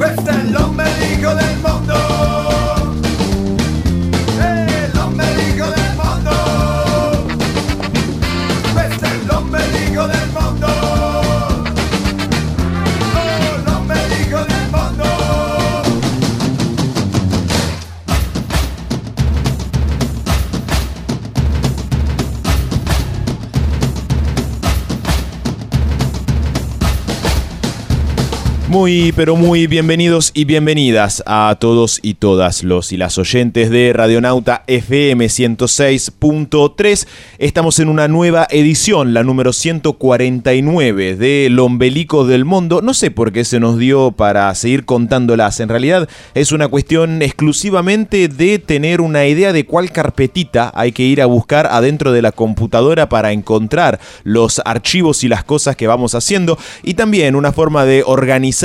Este es el ombligo del mundo. El ombligo del mundo. Este es el ombligo del mundo. Oh, el ombligo del mundo. Muy, pero muy bienvenidos y bienvenidas a todos y todas los y las oyentes de Radionauta FM 106.3. Estamos en una nueva edición, la número 149 de El Ombelico del Mundo. No sé por qué se nos dio para seguir contándolas. En realidad es una cuestión exclusivamente de tener una idea de cuál carpetita hay que ir a buscar adentro de la computadora para encontrar los archivos y las cosas que vamos haciendo. Y también una forma de organizarnos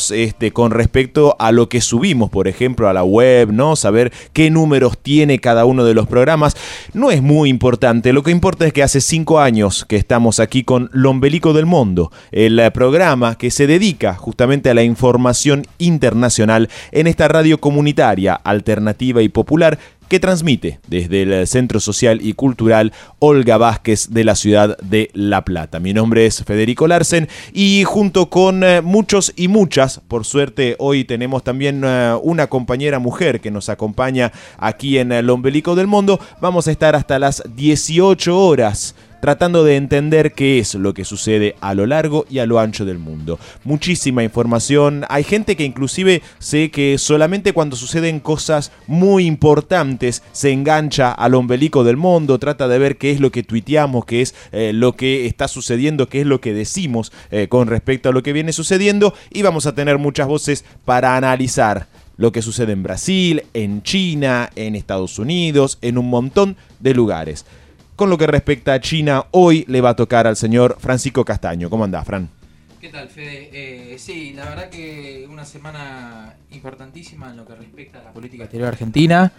con respecto a lo que subimos, por ejemplo, a la web, ¿no? Saber qué números tiene cada uno de los programas. No es muy importante. Lo que importa es que hace 5 años que estamos aquí con El Ombelico del Mundo, el programa que se dedica justamente a la información internacional en esta radio comunitaria, alternativa y popular, que transmite desde el Centro Social y Cultural Olga Vázquez de la ciudad de La Plata. Mi nombre es Federico Larsen y junto con muchos y muchas, por suerte hoy tenemos también una compañera mujer que nos acompaña aquí en El Ombelico del Mundo, vamos a estar hasta las 18 horas tratando de entender qué es lo que sucede a lo largo y a lo ancho del mundo. Muchísima información. Hay gente que inclusive sé que solamente cuando suceden cosas muy importantes se engancha al Ombelico del Mundo, trata de ver qué es lo que tuiteamos, qué es lo que está sucediendo, qué es lo que decimos con respecto a lo que viene sucediendo, y vamos a tener muchas voces para analizar lo que sucede en Brasil, en China, en Estados Unidos, en un montón de lugares. Con lo que respecta a China, hoy le va a tocar al señor Francisco Castaño. ¿Cómo andás, Fran? ¿Qué tal, Fede? Sí, la verdad que una semana importantísima en lo que respecta a la política exterior argentina.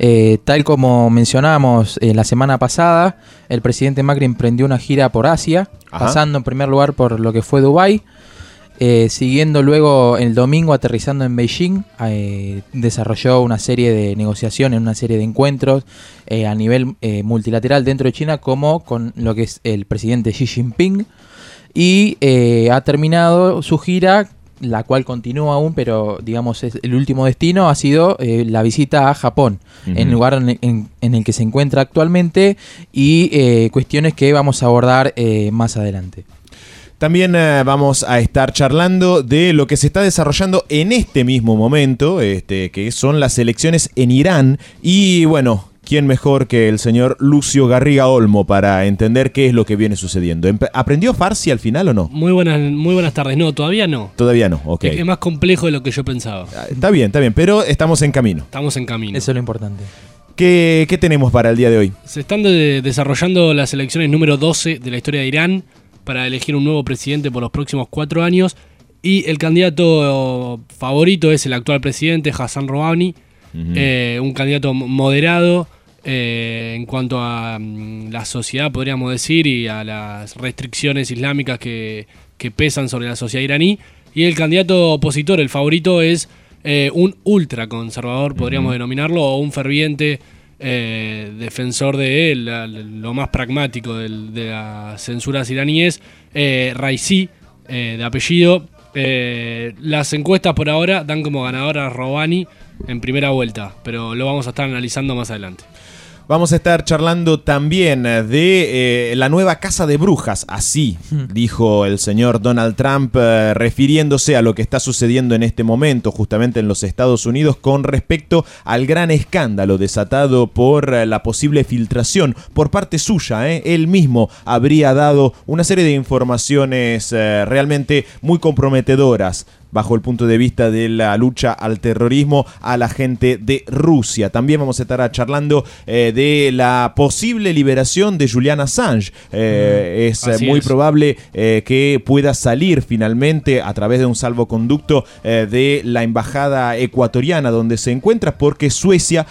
Tal como mencionábamos la semana pasada, el presidente Macri emprendió una gira por Asia, pasando en primer lugar por lo que fue Dubái, siguiendo luego el domingo aterrizando en Beijing, desarrolló una serie de negociaciones, una serie de encuentros a nivel multilateral dentro de China, como con lo que es el presidente Xi Jinping, y ha terminado su gira, la cual continúa aún, pero digamos el último destino ha sido la visita a Japón, en el lugar en el que se encuentra actualmente, y cuestiones que vamos a abordar más adelante. También vamos a estar charlando de lo que se está desarrollando en este mismo momento, que son las elecciones en Irán. Y bueno, ¿quién mejor que el señor Lucio Garriga Olmo para entender qué es lo que viene sucediendo? ¿Aprendió Farsi al final o no? Muy buenas tardes. No, todavía no. Todavía no, ok. Es más complejo de lo que yo pensaba. Está bien, pero estamos en camino. Estamos en camino. Eso es lo importante. ¿Qué tenemos para el día de hoy? Se están desarrollando las elecciones número 12 de la historia de Irán para elegir un nuevo presidente por los próximos 4 años, y el candidato favorito es el actual presidente Hassan Rouhani, un candidato moderado en cuanto a la sociedad, podríamos decir, y a las restricciones islámicas que pesan sobre la sociedad iraní, y el candidato opositor, el favorito, es un ultraconservador, podríamos denominarlo, o un ferviente defensor de lo más pragmático de las censuras iraníes, Raisi, de apellido. Las encuestas por ahora dan como ganador a Rouhani en primera vuelta, pero lo vamos a estar analizando más adelante. Vamos a estar charlando también de la nueva casa de brujas, así dijo el señor Donald Trump, refiriéndose a lo que está sucediendo en este momento justamente en los Estados Unidos con respecto al gran escándalo desatado por la posible filtración por parte suya. Él mismo habría dado una serie de informaciones realmente muy comprometedoras bajo el punto de vista de la lucha al terrorismo a la gente de Rusia. También vamos a estar charlando de la posible liberación de Julian Assange. Es muy probable que pueda salir finalmente a través de un salvoconducto de la embajada ecuatoriana donde se encuentra, porque Suecia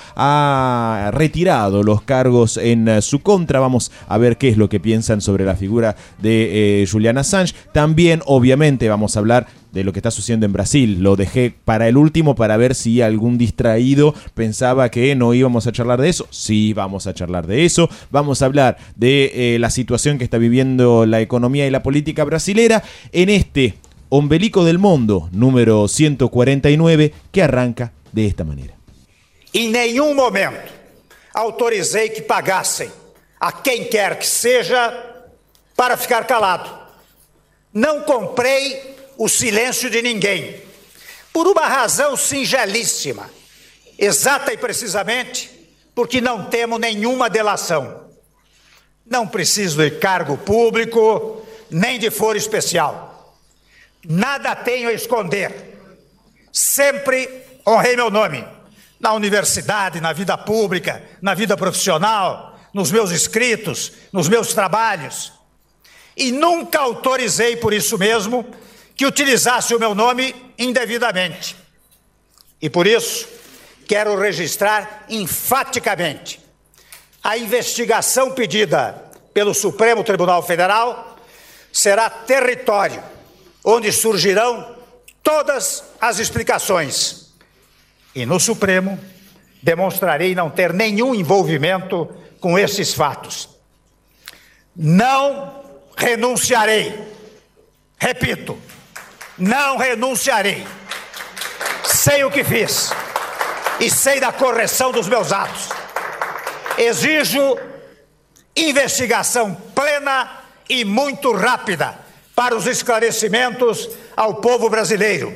ha retirado los cargos en su contra. Vamos a ver qué es lo que piensan sobre la figura de Julian Assange. También, obviamente, vamos a hablar de lo que está sucediendo en Brasil. Lo dejé para el último para ver si algún distraído pensaba que no íbamos a charlar de eso. Sí, vamos a charlar de eso. Vamos a hablar de la situación que está viviendo la economía y la política brasilera en este Ombelico del Mundo número 149, que arranca de esta manera. Em nenhum momento autorizei que pagassem a quem quer que seja para ficar calado. Não comprei o silêncio de ninguém, por uma razão singelíssima, exata e precisamente porque não temos nenhuma delação. Não preciso de cargo público, nem de foro especial. Nada tenho a esconder. Sempre honrei meu nome. Na universidade, na vida pública, na vida profissional, nos meus escritos, nos meus trabalhos. E nunca autorizei, por isso mesmo, que utilizasse o meu nome indevidamente. E por isso, quero registrar enfaticamente a investigação pedida pelo Supremo Tribunal Federal será território onde surgirão todas as explicações. E no Supremo demonstrarei não ter nenhum envolvimento com esses fatos. Não renunciarei. Repito, não renunciarei. Sei o que fiz e sei da correção dos meus atos. Exijo investigação plena e muito rápida para os esclarecimentos ao povo brasileiro.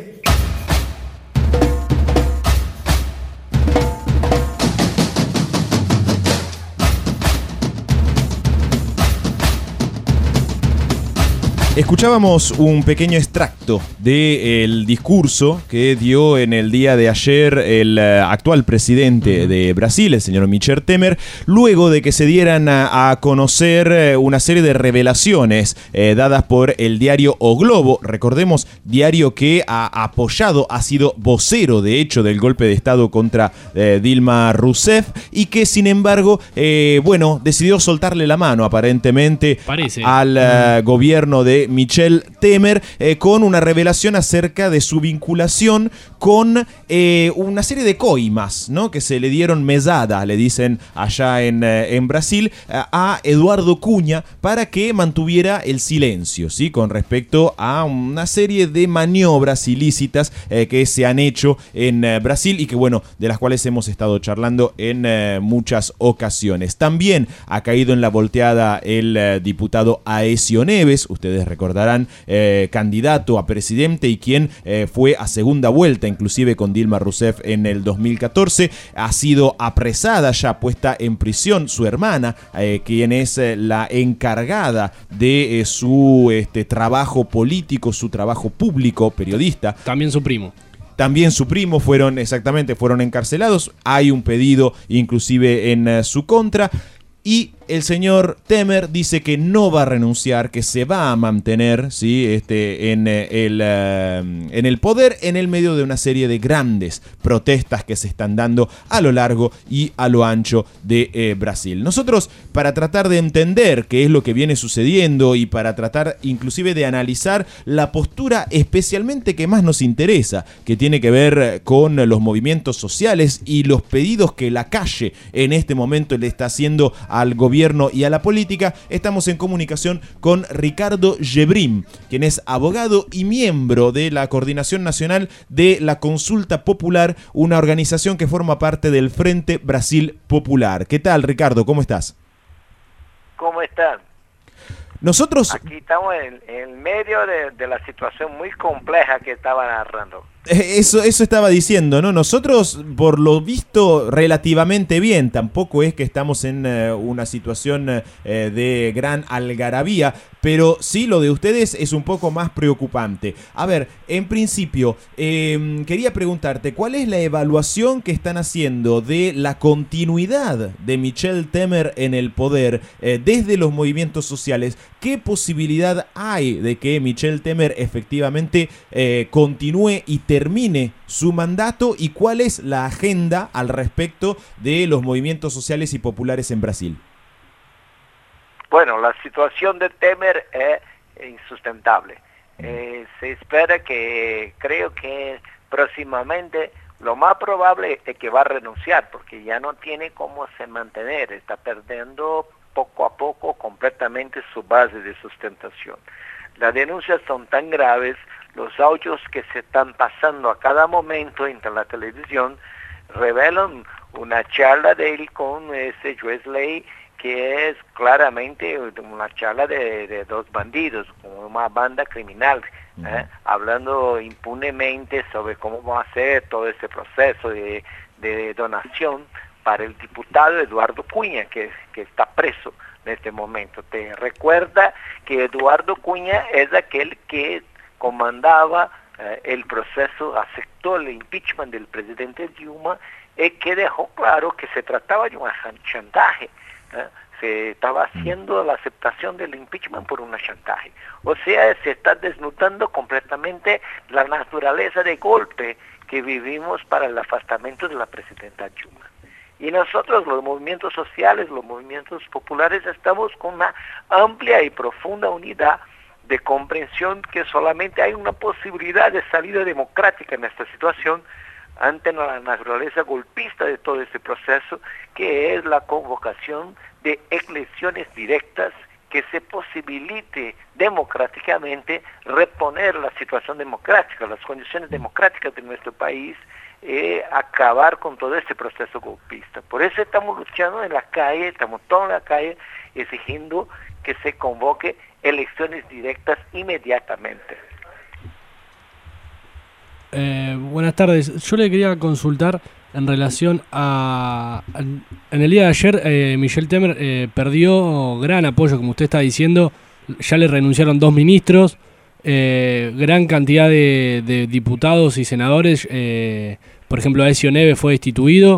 Escuchábamos un pequeño extracto del discurso que dio en el día de ayer el actual presidente de Brasil, el señor Michel Temer, luego de que se dieran a conocer una serie de revelaciones dadas por el diario O Globo. Recordemos, diario que ha apoyado, ha sido vocero de hecho del golpe de estado contra Dilma Rousseff y que sin embargo, decidió soltarle la mano aparentemente al gobierno de Michel Temer con una revelación acerca de su vinculación con una serie de coimas, ¿no?, que se le dieron mesada, le dicen allá en Brasil, a Eduardo Cunha para que mantuviera el silencio, ¿sí?, con respecto a una serie de maniobras ilícitas que se han hecho en Brasil y que, de las cuales hemos estado charlando en muchas ocasiones. También ha caído en la volteada el diputado Aécio Neves, ustedes recordarán, candidato a presidente y quien fue a segunda vuelta, inclusive con Dilma Rousseff en el 2014. Ha sido apresada, ya puesta en prisión, su hermana, quien es la encargada de su trabajo político, su trabajo público, periodista. También su primo. También su primo fueron encarcelados. Hay un pedido inclusive en su contra. Y el señor Temer dice que no va a renunciar, que se va a mantener, ¿sí?, en el poder en el medio de una serie de grandes protestas que se están dando a lo largo y a lo ancho de Brasil. Nosotros, para tratar de entender qué es lo que viene sucediendo y para tratar inclusive de analizar la postura especialmente que más nos interesa, que tiene que ver con los movimientos sociales y los pedidos que la calle en este momento le está haciendo al gobierno y a la política, estamos en comunicación con Ricardo Gebrim, quien es abogado y miembro de la Coordinación Nacional de la Consulta Popular, una organización que forma parte del Frente Brasil Popular. ¿Qué tal, Ricardo? ¿Cómo estás? ¿Cómo están? Nosotros... Aquí estamos en medio de la situación muy compleja que estaba narrando. Eso estaba diciendo, ¿no? Nosotros, por lo visto, relativamente bien. Tampoco es que estamos en una situación de gran algarabía, pero sí lo de ustedes es un poco más preocupante. A ver, en principio, quería preguntarte, ¿cuál es la evaluación que están haciendo de la continuidad de Michel Temer en el poder desde los movimientos sociales? ¿Qué posibilidad hay de que Michel Temer efectivamente continúe y termine su mandato, y cuál es la agenda al respecto de los movimientos sociales y populares en Brasil? Bueno, la situación de Temer es insustentable. Se espera creo que próximamente lo más probable es que va a renunciar porque ya no tiene cómo se mantener, está perdiendo poco a poco completamente su base de sustentación. Las denuncias son tan graves, los audios que se están pasando a cada momento entre la televisión revelan una charla de él con ese juez Ley, que es claramente una charla de dos bandidos, como una banda criminal, hablando impunemente sobre cómo va a ser todo ese proceso de donación para el diputado Eduardo Cunha, que está preso en este momento. Te recuerda que Eduardo Cunha es aquel que comandaba el proceso, aceptó el impeachment del presidente Dilma y que dejó claro que se trataba de un chantaje. Se estaba haciendo la aceptación del impeachment por un chantaje. O sea, se está desnudando completamente la naturaleza de golpe que vivimos para el afastamiento de la presidenta Dilma. Y nosotros, los movimientos sociales, los movimientos populares, estamos con una amplia y profunda unidad de comprensión que solamente hay una posibilidad de salida democrática en esta situación ante la naturaleza golpista de todo este proceso, que es la convocación de elecciones directas que se posibilite democráticamente reponer la situación democrática, las condiciones democráticas de nuestro país, acabar con todo este proceso golpista. Por eso estamos luchando en la calle, estamos todos en la calle exigiendo que se convoque elecciones directas inmediatamente. Buenas tardes. Yo le quería consultar en relación a... En el día de ayer, Michel Temer perdió gran apoyo, como usted está diciendo. Ya le renunciaron 2 ministros, gran cantidad de diputados y senadores. Por ejemplo, Aécio Neves fue destituido.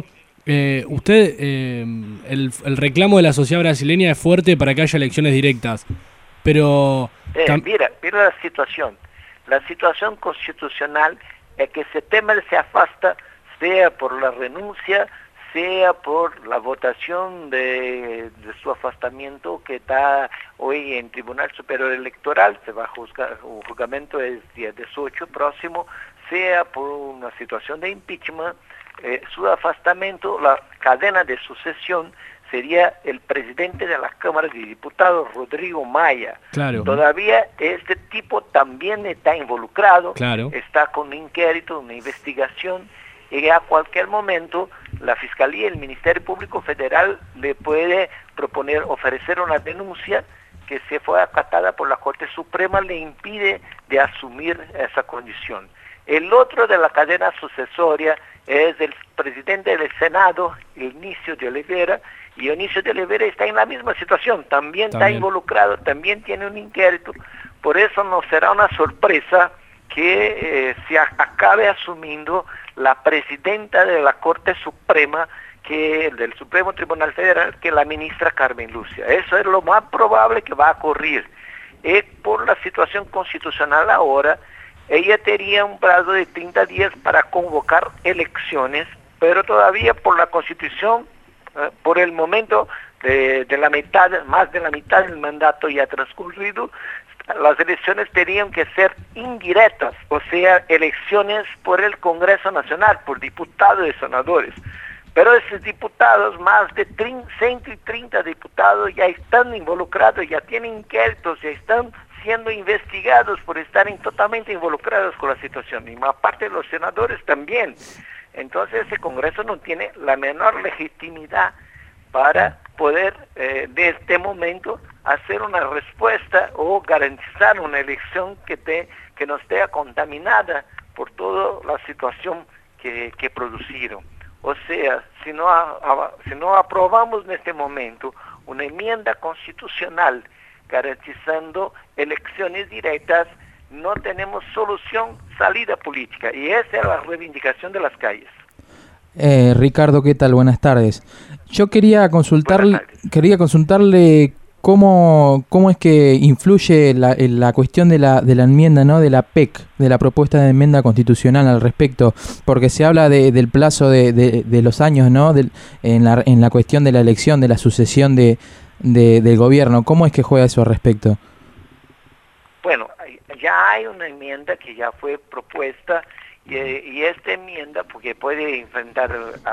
El reclamo de la sociedad brasileña es fuerte para que haya elecciones directas. Pero... mira la situación. La situación constitucional es que si Temer se afasta, sea por la renuncia, sea por la votación de su afastamiento que está hoy en Tribunal Superior Electoral, se va a juzgar, el juzgamento es día 18 próximo, sea por una situación de impeachment, su afastamiento, la cadena de sucesión sería el presidente de la Cámara de Diputados, Rodrigo Maia. Claro. Todavía este tipo también está involucrado, claro, está con un inquérito, una investigación, y a cualquier momento la Fiscalía y el Ministerio Público Federal le puede proponer, ofrecer una denuncia que si fue acatada por la Corte Suprema le impide de asumir esa condición. El otro de la cadena sucesoria es el presidente del Senado, Eunício de Oliveira, y Eunício de Oliveira está en la misma situación, también está involucrado, también tiene un inquérito, por eso no será una sorpresa que se acabe asumiendo la presidenta de la Corte Suprema, del Supremo Tribunal Federal, que es la ministra Carmen Lucia. Eso es lo más probable que va a ocurrir. Y por la situación constitucional ahora, ella tenía un plazo de 30 días para convocar elecciones, pero todavía por la Constitución, por el momento de la mitad, más de la mitad del mandato ya transcurrido, las elecciones tenían que ser indirectas, o sea, elecciones por el Congreso Nacional, por diputados y senadores. Pero esos diputados, más de 130 diputados, ya están involucrados, ya tienen inquéritos, ya están siendo investigados por estar totalmente involucrados con la situación. Y más parte de los senadores también. Entonces ese Congreso no tiene la menor legitimidad para poder, de este momento, hacer una respuesta o garantizar una elección que no esté contaminada por toda la situación que produjeron. O sea, si no aprobamos en este momento una enmienda constitucional garantizando elecciones directas, no tenemos solución, salida política. Y esa es la reivindicación de las calles. Ricardo, ¿qué tal? Buenas tardes. Yo quería consultarle cómo es que influye la cuestión de la enmienda, ¿no? De la PEC, de la propuesta de enmienda constitucional al respecto, porque se habla del plazo de los años, ¿no? En la cuestión de la elección, de la sucesión del gobierno. ¿Cómo es que juega eso al respecto? Bueno, ya hay una enmienda que ya fue propuesta y esta enmienda, porque puede enfrentar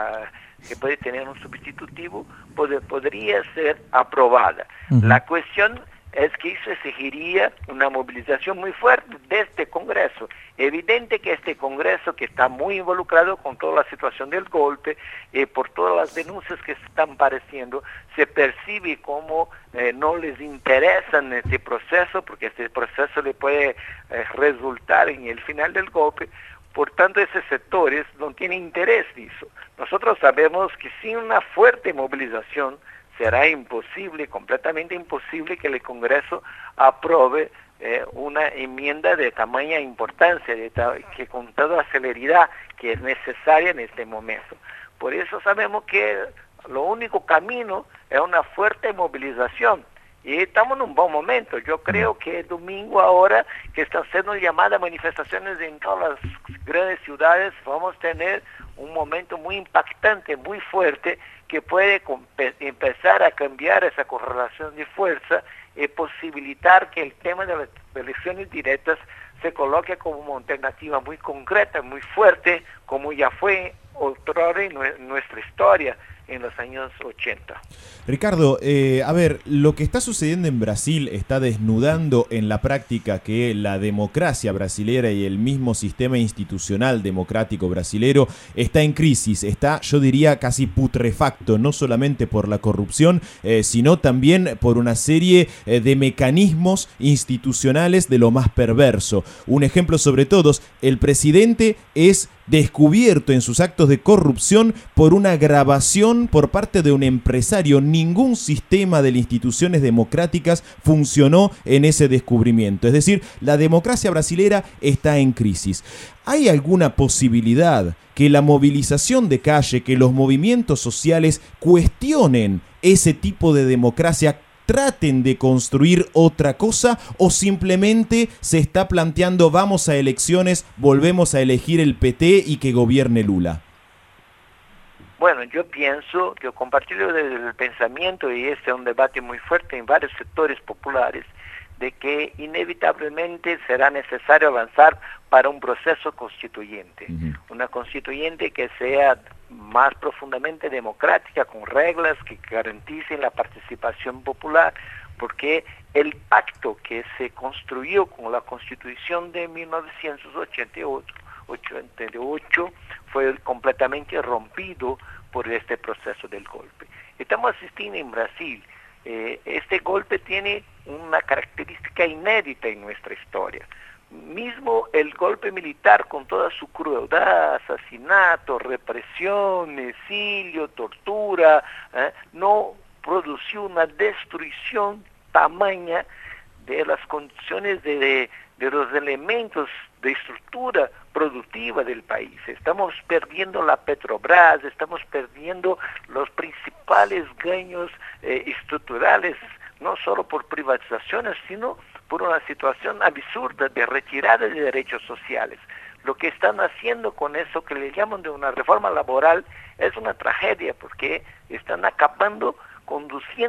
que puede tener un sustitutivo, podría ser aprobada. La cuestión es que eso exigiría una movilización muy fuerte de este Congreso. Evidente que este Congreso, que está muy involucrado con toda la situación del golpe, por todas las denuncias que se están apareciendo, se percibe como no les interesa en este proceso, porque este proceso le puede resultar en el final del golpe. Por tanto, esos sectores no tienen interés en eso. Nosotros sabemos que sin una fuerte movilización será imposible, completamente imposible, que el Congreso apruebe una enmienda de tamaña importancia, que con toda la celeridad que es necesaria en este momento. Por eso sabemos que lo único camino es una fuerte movilización. Y estamos en un buen momento. Yo creo que el domingo ahora, que están siendo llamadas manifestaciones en todas las grandes ciudades, vamos a tener un momento muy impactante, muy fuerte, que puede empezar a cambiar esa correlación de fuerza y posibilitar que el tema de las elecciones directas se coloque como una alternativa muy concreta, muy fuerte, como ya fue otrora en nuestra historia en los años 80. Ricardo, a ver, lo que está sucediendo en Brasil está desnudando en la práctica que la democracia brasilera y el mismo sistema institucional democrático brasilero está en crisis, está, yo diría, casi putrefacto, no solamente por la corrupción, sino también por una serie de mecanismos institucionales de lo más perverso. Un ejemplo sobre todos, el presidente es descubierto en sus actos de corrupción por una grabación por parte de un empresario. Ningún sistema de las instituciones democráticas funcionó en ese descubrimiento. Es decir, la democracia brasilera está en crisis. ¿Hay alguna posibilidad que la movilización de calle, que los movimientos sociales cuestionen ese tipo de democracia, traten de construir otra cosa, o simplemente se está planteando vamos a elecciones, volvemos a elegir el PT y que gobierne Lula? Bueno, yo pienso, yo compartillo el pensamiento, y este es un debate muy fuerte en varios sectores populares, de que inevitablemente será necesario avanzar para un proceso constituyente, una constituyente que sea más profundamente democrática, con reglas que garanticen la participación popular, porque el pacto que se construyó con la Constitución de 1988 fue completamente rompido por este proceso del golpe. Estamos asistiendo en Brasil. Este golpe tiene una característica inédita en nuestra historia. Mismo el golpe militar, con toda su crueldad, asesinato, represión, exilio, tortura, no produjo una destrucción tamaña de las condiciones de los elementos de estructura productiva del país. Estamos perdiendo la Petrobras, estamos perdiendo los principales gaños estructurales, no solo por privatizaciones, sino por una situación absurda de retirada de derechos sociales. Lo que están haciendo con eso que le llaman de una reforma laboral es una tragedia, porque están acabando con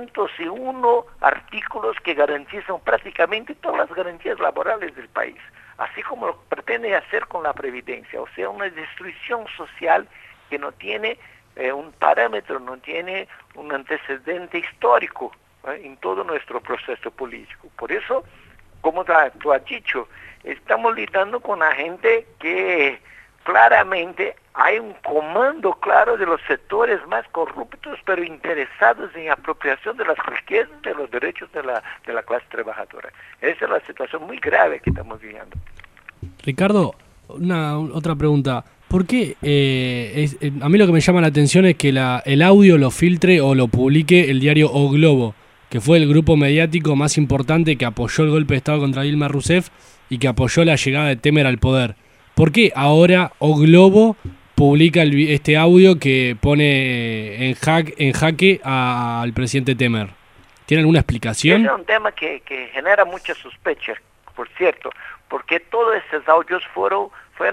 201 artículos que garantizan prácticamente todas las garantías laborales del país, así como lo pretende hacer con la previdencia, o sea, una destrucción social que no tiene un parámetro, no tiene un antecedente histórico en todo nuestro proceso político. Por eso, como tú has dicho, estamos lidiando con la gente que claramente hay un comando claro de los sectores más corruptos, pero interesados en apropiación de las riquezas, de los derechos de la clase trabajadora. Esa es la situación muy grave que estamos viviendo. Ricardo, otra pregunta. ¿Por qué? A mí lo que me llama la atención es que el audio lo filtre o lo publique el diario O Globo, que fue el grupo mediático más importante que apoyó el golpe de Estado contra Dilma Rousseff y que apoyó la llegada de Temer al poder. ¿Por qué ahora O Globo publica este audio que pone en jaque al presidente Temer? ¿Tiene alguna explicación? Ese es un tema que genera muchas sospechas, por cierto, porque todos esos audios fueron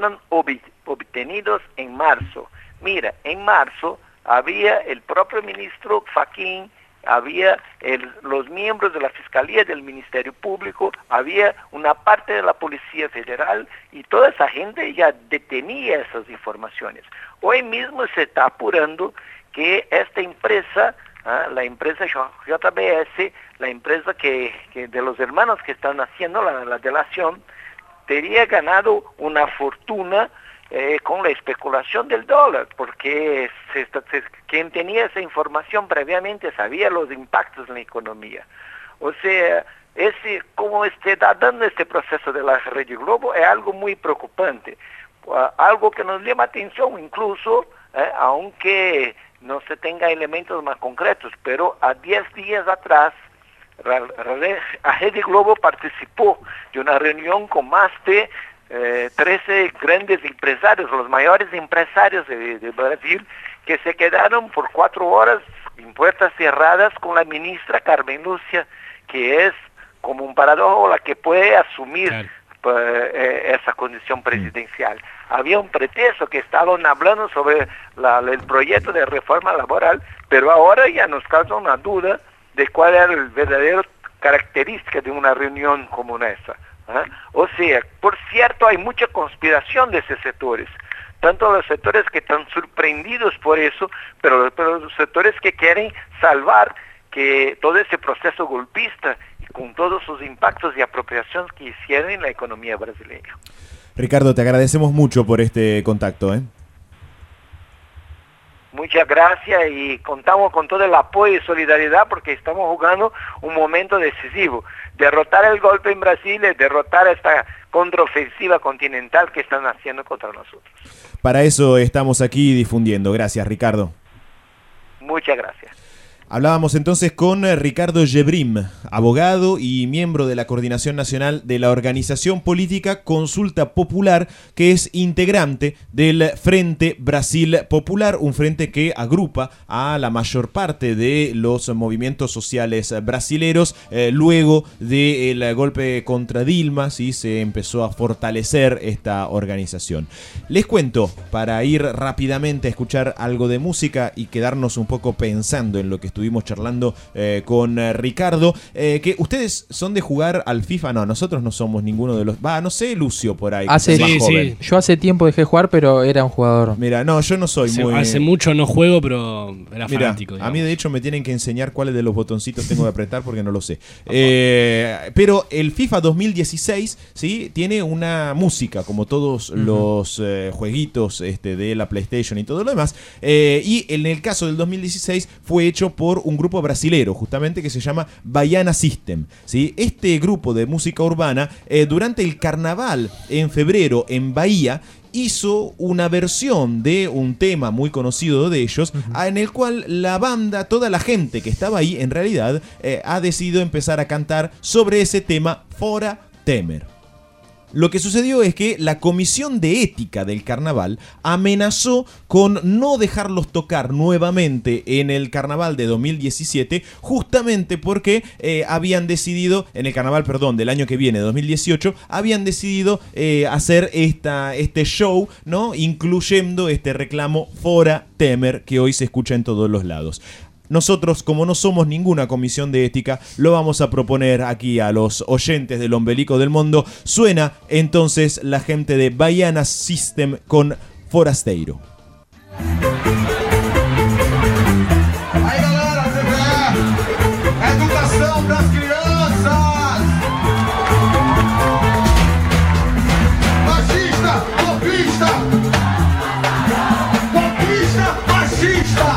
obtenidos en marzo. Mira, en marzo había el propio ministro Fachin había los miembros de la Fiscalía del Ministerio Público, había una parte de la Policía Federal y toda esa gente ya detenía esas informaciones. Hoy mismo se está apurando que esta empresa, la empresa JBS, la empresa que de los hermanos que están haciendo la delación, tería ganado una fortuna con la especulación del dólar, porque quien tenía esa información previamente sabía los impactos en la economía. O sea, como está dando este proceso de la Rede Globo es algo muy preocupante, algo que nos llama atención incluso, aunque no se tenga elementos más concretos, pero a 10 días atrás, la Rede Globo participó de una reunión con más de 13 grandes empresarios, los mayores empresarios de Brasil, que se quedaron por 4 horas en puertas cerradas con la ministra Carmen Lúcia, que es como un paradojo la que puede asumir esa condición presidencial. Había un pretexto que estaban hablando sobre el proyecto de reforma laboral, pero ahora ya nos causa una duda de cuál era el verdadero característica de una reunión como esa. O sea, por cierto, hay mucha conspiración de esos sectores, tanto los sectores que están sorprendidos por eso, pero los sectores que quieren salvar que todo ese proceso golpista y con todos sus impactos y apropiaciones que hicieron en la economía brasileña. Ricardo, te agradecemos mucho por este contacto. Muchas gracias y contamos con todo el apoyo y solidaridad porque estamos jugando un momento decisivo. Derrotar el golpe en Brasil es derrotar esta contraofensiva continental que están haciendo contra nosotros. Para eso estamos aquí difundiendo. Gracias, Ricardo. Muchas gracias. Hablábamos entonces con Ricardo Gebrim, abogado y miembro de la Coordinación Nacional de la organización política Consulta Popular, que es integrante del Frente Brasil Popular, un frente que agrupa a la mayor parte de los movimientos sociales brasileros. Luego del golpe contra Dilma, ¿sí? Se empezó a fortalecer esta organización. Les cuento, para ir rápidamente a escuchar algo de música y quedarnos un poco pensando en lo que estuvimos charlando con Ricardo, que ustedes son de jugar al FIFA. No, nosotros no somos ninguno de los... no sé, Lucio por ahí, más joven. Yo hace tiempo dejé de jugar, pero era un jugador. Mira, no, yo no soy muy... Hace mucho no juego, pero era fanático. A mí de hecho me tienen que enseñar cuáles de los botoncitos tengo que apretar porque no lo sé. Pero el FIFA 2016, ¿sí? Tiene una música, como todos los jueguitos de la PlayStation y todo lo demás. Y en el caso del 2016 fue hecho por un grupo brasilero, justamente, que se llama Baiana System, ¿sí? Este grupo de música urbana, durante el carnaval en febrero en Bahía, hizo una versión de un tema muy conocido de ellos, en el cual la banda, toda la gente que estaba ahí, en realidad, ha decidido empezar a cantar sobre ese tema, Fora Temer. Lo que sucedió es que la Comisión de Ética del Carnaval amenazó con no dejarlos tocar nuevamente en el Carnaval de 2017, justamente porque habían decidido, en el Carnaval, del año que viene, 2018, habían decidido hacer este show, ¿no? Incluyendo este reclamo Fora Temer, que hoy se escucha en todos los lados. Nosotros, como no somos ninguna comisión de ética, lo vamos a proponer aquí a los oyentes del Ombelico del Mundo. Suena entonces la gente de Baiana System con Forasteiro. Aí galera, CBE, educação pras crianças. Machista, golpista, golpista, machista.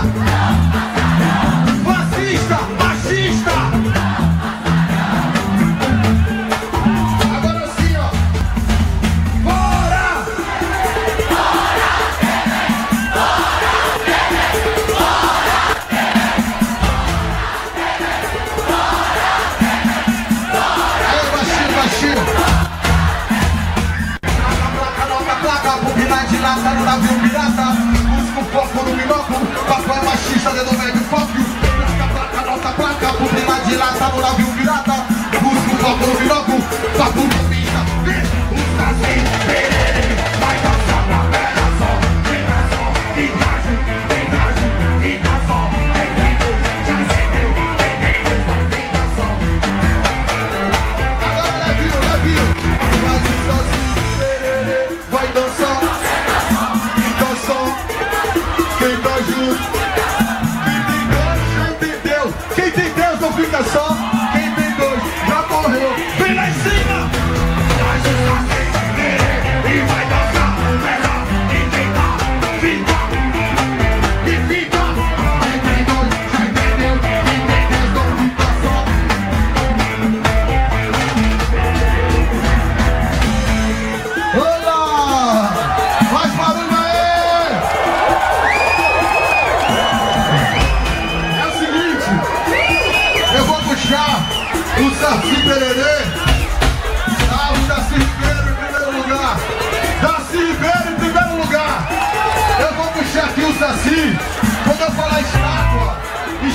Dilata no navio pirata, busca um foco no binóculo, papai machista, dedo médio, foco. Placa, nota placa, pupila dilata no navio pirata, busca um foco no binóculo, papo no pista, os assim, vai dançar pra vera só, fica só, imagem, já entendeu.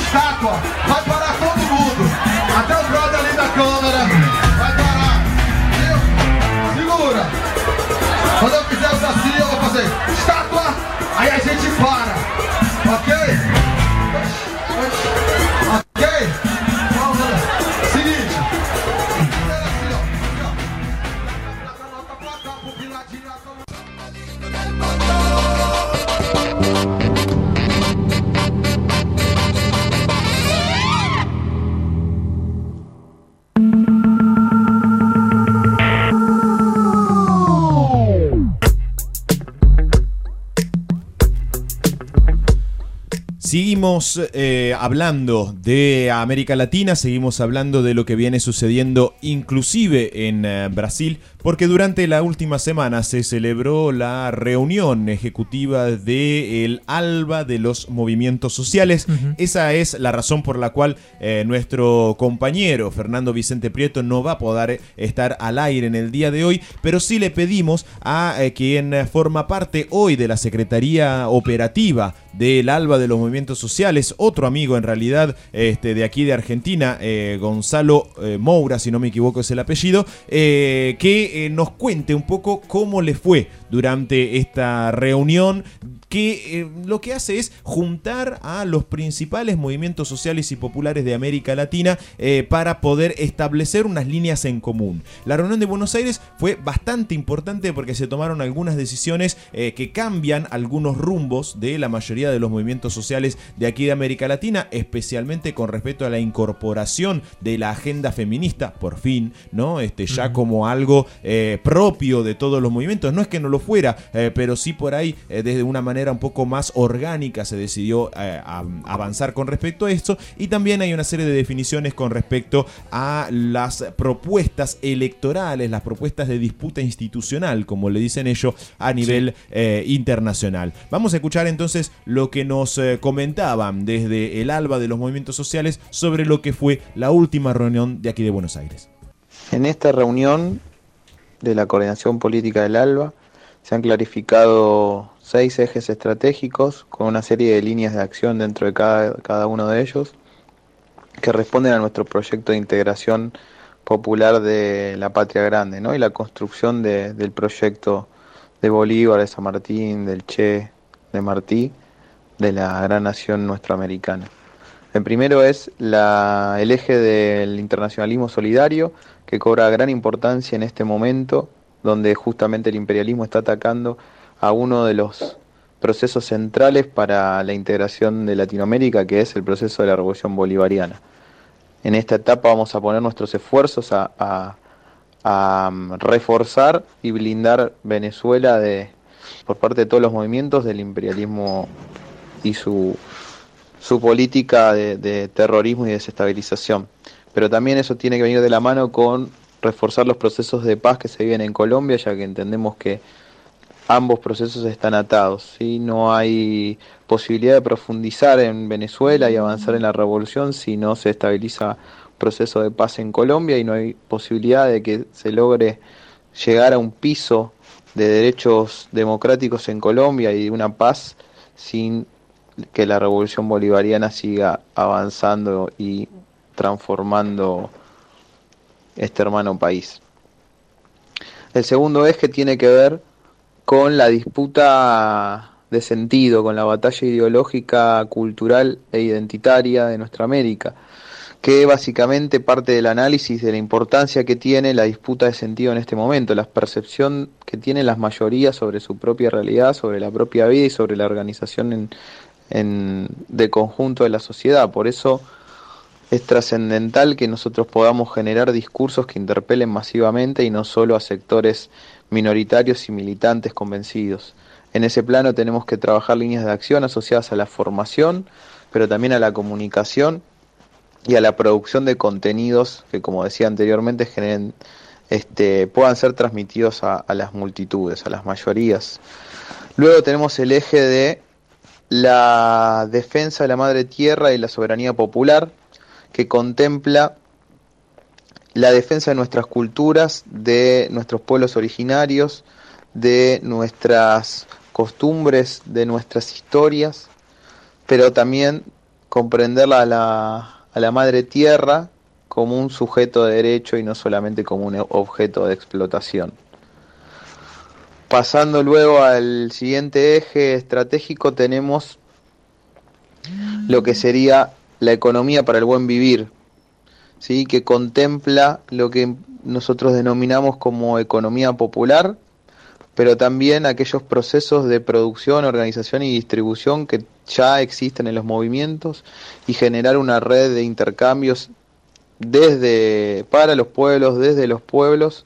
estátua, vai parar todo mundo. Até o brother ali da câmera, vai parar. Viu? Segura. Quando eu fizer os assim, eu vou fazer estátua, aí a gente para. Ok? Ok? Vamos lá. Seguinte. Assim, ó. Placa, pupiladinha, Seguimos hablando de América Latina, seguimos hablando de lo que viene sucediendo inclusive en Brasil, porque durante la última semana se celebró la reunión ejecutiva del ALBA de los movimientos sociales. Esa es la razón por la cual nuestro compañero Fernando Vicente Prieto no va a poder estar al aire en el día de hoy, pero sí le pedimos a quien forma parte hoy de la Secretaría Operativa del ALBA de los movimientos sociales, otro amigo en realidad de aquí de Argentina, Gonzalo Moura, si no me equivoco es el apellido, que nos cuente un poco cómo le fue durante esta reunión, que lo que hace es juntar a los principales movimientos sociales y populares de América Latina para poder establecer unas líneas en común. La reunión de Buenos Aires fue bastante importante porque se tomaron algunas decisiones que cambian algunos rumbos de la mayoría de los movimientos sociales de aquí de América Latina, especialmente con respecto a la incorporación de la agenda feminista, por fin, ¿no? Ya como algo propio de todos los movimientos. No es que no lo fuera, pero sí por ahí desde una manera un poco más orgánica se decidió avanzar con respecto a esto, y también hay una serie de definiciones con respecto a las propuestas electorales, las propuestas de disputa institucional, como le dicen ellos, a nivel internacional. Vamos a escuchar entonces lo que nos comentaban desde el ALBA de los movimientos sociales sobre lo que fue la última reunión de aquí de Buenos Aires. En esta reunión de la coordinación política del ALBA se han clarificado 6 ejes estratégicos con una serie de líneas de acción dentro de cada uno de ellos que responden a nuestro proyecto de integración popular de la patria grande, ¿no? Y la construcción del proyecto de Bolívar, de San Martín, del Che, de Martí, de la gran nación nuestroamericana. El primero es el eje del internacionalismo solidario, que cobra gran importancia en este momento, donde justamente el imperialismo está atacando a uno de los procesos centrales para la integración de Latinoamérica, que es el proceso de la revolución bolivariana. En esta etapa vamos a poner nuestros esfuerzos a reforzar y blindar Venezuela por parte de todos los movimientos del imperialismo y su política de terrorismo y desestabilización. Pero también eso tiene que venir de la mano con reforzar los procesos de paz que se viven en Colombia, ya que entendemos que ambos procesos están atados, ¿sí? No hay posibilidad de profundizar en Venezuela y avanzar en la revolución si no se estabiliza un proceso de paz en Colombia, y no hay posibilidad de que se logre llegar a un piso de derechos democráticos en Colombia y de una paz sin que la revolución bolivariana siga avanzando y transformando este hermano país. El segundo eje tiene que ver con la disputa de sentido, con la batalla ideológica, cultural e identitaria de nuestra América, que básicamente parte del análisis de la importancia que tiene la disputa de sentido en este momento, la percepción que tienen las mayorías sobre su propia realidad, sobre la propia vida y sobre la organización de conjunto de la sociedad. Por eso es trascendental que nosotros podamos generar discursos que interpelen masivamente y no solo a sectores minoritarios y militantes convencidos. En ese plano tenemos que trabajar líneas de acción asociadas a la formación, pero también a la comunicación y a la producción de contenidos que, como decía anteriormente, puedan ser transmitidos a las multitudes, a las mayorías. Luego tenemos el eje de la defensa de la madre tierra y la soberanía popular, que contempla la defensa de nuestras culturas, de nuestros pueblos originarios, de nuestras costumbres, de nuestras historias, pero también comprenderla a la madre tierra como un sujeto de derecho y no solamente como un objeto de explotación. Pasando luego al siguiente eje estratégico, tenemos lo que sería la economía para el buen vivir, ¿sí? Que contempla lo que nosotros denominamos como economía popular, pero también aquellos procesos de producción, organización y distribución que ya existen en los movimientos y generar una red de intercambios para los pueblos, desde los pueblos.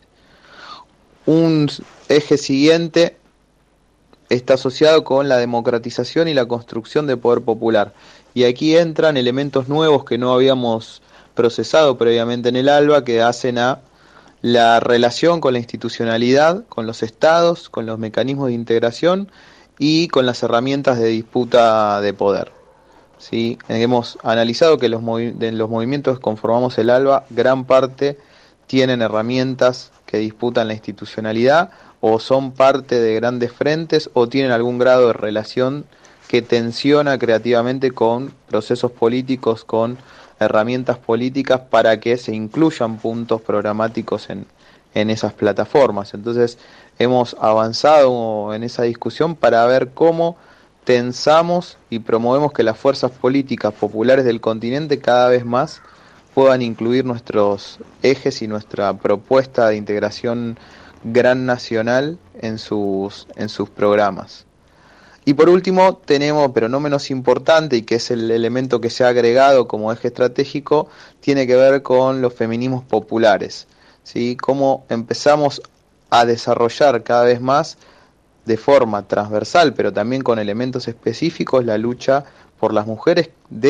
Un eje siguiente está asociado con la democratización y la construcción de poder popular. Y aquí entran elementos nuevos que no habíamos procesado previamente en el ALBA, que hacen a la relación con la institucionalidad, con los estados, con los mecanismos de integración y con las herramientas de disputa de poder. ¿Sí? Hemos analizado que en los movimientos que conformamos el ALBA, gran parte tienen herramientas que disputan la institucionalidad o son parte de grandes frentes o tienen algún grado de relación que tensiona creativamente con procesos políticos, con herramientas políticas para que se incluyan puntos programáticos en esas plataformas. Entonces hemos avanzado en esa discusión para ver cómo tensamos y promovemos que las fuerzas políticas populares del continente cada vez más puedan incluir nuestros ejes y nuestra propuesta de integración gran nacional en sus programas. Y por último tenemos, pero no menos importante, y que es el elemento que se ha agregado como eje estratégico, tiene que ver con los feminismos populares, ¿sí? Cómo empezamos a desarrollar cada vez más de forma transversal, pero también con elementos específicos, la lucha por las mujeres,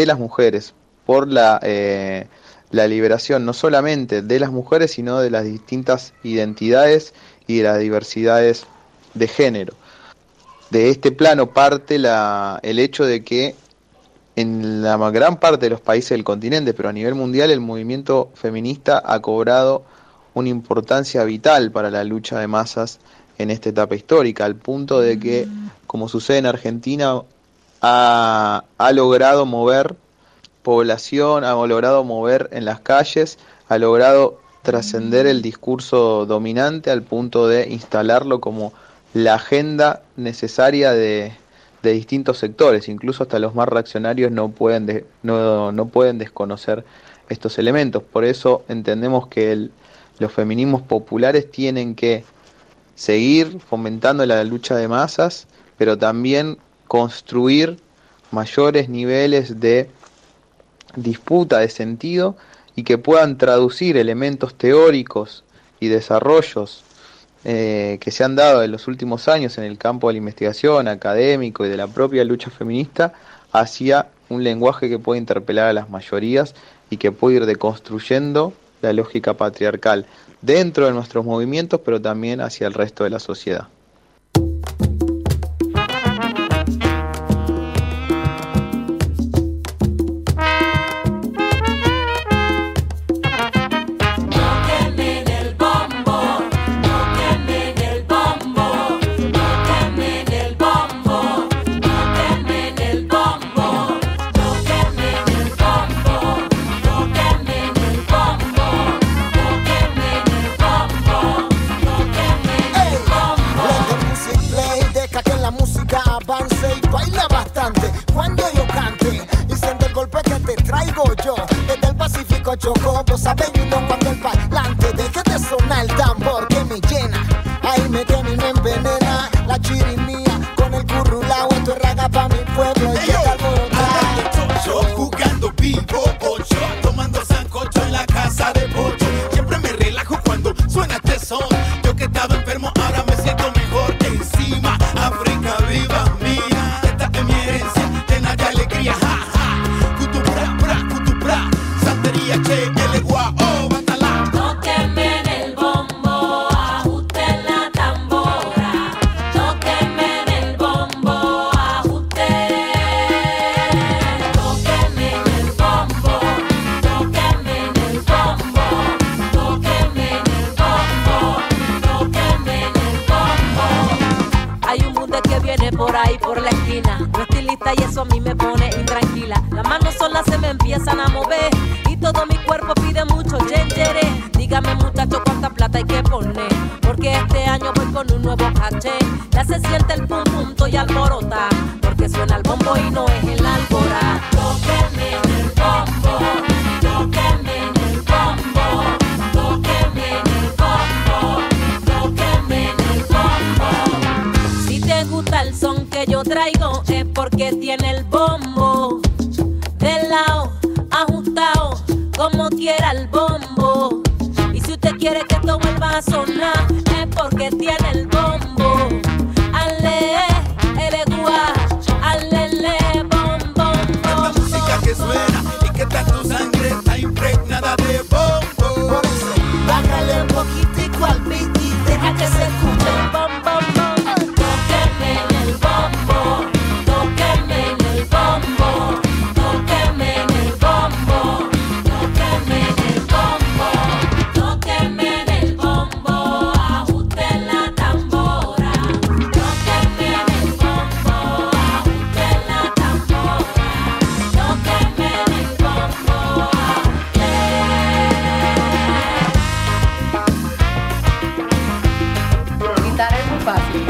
por la liberación no solamente de las mujeres, sino de las distintas identidades y de las diversidades de género. De este plano parte el hecho de que en la gran parte de los países del continente, pero a nivel mundial, el movimiento feminista ha cobrado una importancia vital para la lucha de masas en esta etapa histórica, al punto de que, como sucede en Argentina, ha logrado mover población, ha logrado mover en las calles, ha logrado trascender el discurso dominante al punto de instalarlo como la agenda necesaria de distintos sectores. Incluso hasta los más reaccionarios no pueden desconocer estos elementos. Por eso entendemos que los feminismos populares tienen que seguir fomentando la lucha de masas, pero también construir mayores niveles de disputa de sentido y que puedan traducir elementos teóricos y desarrollos que se han dado en los últimos años en el campo de la investigación académico y de la propia lucha feminista hacia un lenguaje que puede interpelar a las mayorías y que puede ir deconstruyendo la lógica patriarcal dentro de nuestros movimientos, pero también hacia el resto de la sociedad. Chocó, vos sabés cuando el parlante deje de sonar el tambor que me llena, ahí me tiene y me envenena la chirimía con el currulao, esto es raga pa' mi pueblo y llega alborotar. Yo jugando vivo, ocho, tomando sancocho en la casa de Pocho. Siempre me relajo cuando suena este son. Yo que estaba enfermo ahora me siento mejor. Encima, África viva mía. Esta es mi herencia llena de alegría, ja, ja. Cutupra, santería che, el guau, oh, bátala. Tóquenme en el bombo, ajusten la tambora. Tóquenme en el bombo, ajusten. Tóquenme en el bombo, tóquenme en el bombo. Tóquenme en el bombo, tóquenme en el bombo. Hay un mundo de que viene por ahí por la esquina. No estilista y eso a mí me pone intranquila. Las manos solas se me empiezan a mover y todo mi cuerpo pide mucho yenjere. Dígame muchacho cuánta plata hay que poner, porque este año voy con un nuevo caché. Ya se siente el pum pum, estoy alborota, porque suena el bombo y no es el albora. Tóquenme en el bombo, tóquenme en el bombo, tóquenme en el bombo, tóquenme en el bombo. Si te gusta el son que yo traigo es porque tiene el bombo del lado, ajustado, como quiera el bombo. Y si usted quiere que esto vuelva a sonar es porque tiene el bombo. Ale, elegua, alele, bom, bom, bom. Esta música que suena y que está en tu sangre está impregnada de bombo. Por eso, bájale un poquitico al beat y deja que se escuche el bom, bom, bom. Tóquenme en el bombo, tóquenme en el bombo, tóquenme en el bombo, tóquenme en el bombo, tóquenme en el bombo, ajusten la tambora. Tóquenme en el bombo, ajusten la tambora. Tóquenme en el bombo, ajusten. Guitarra es muy fácil.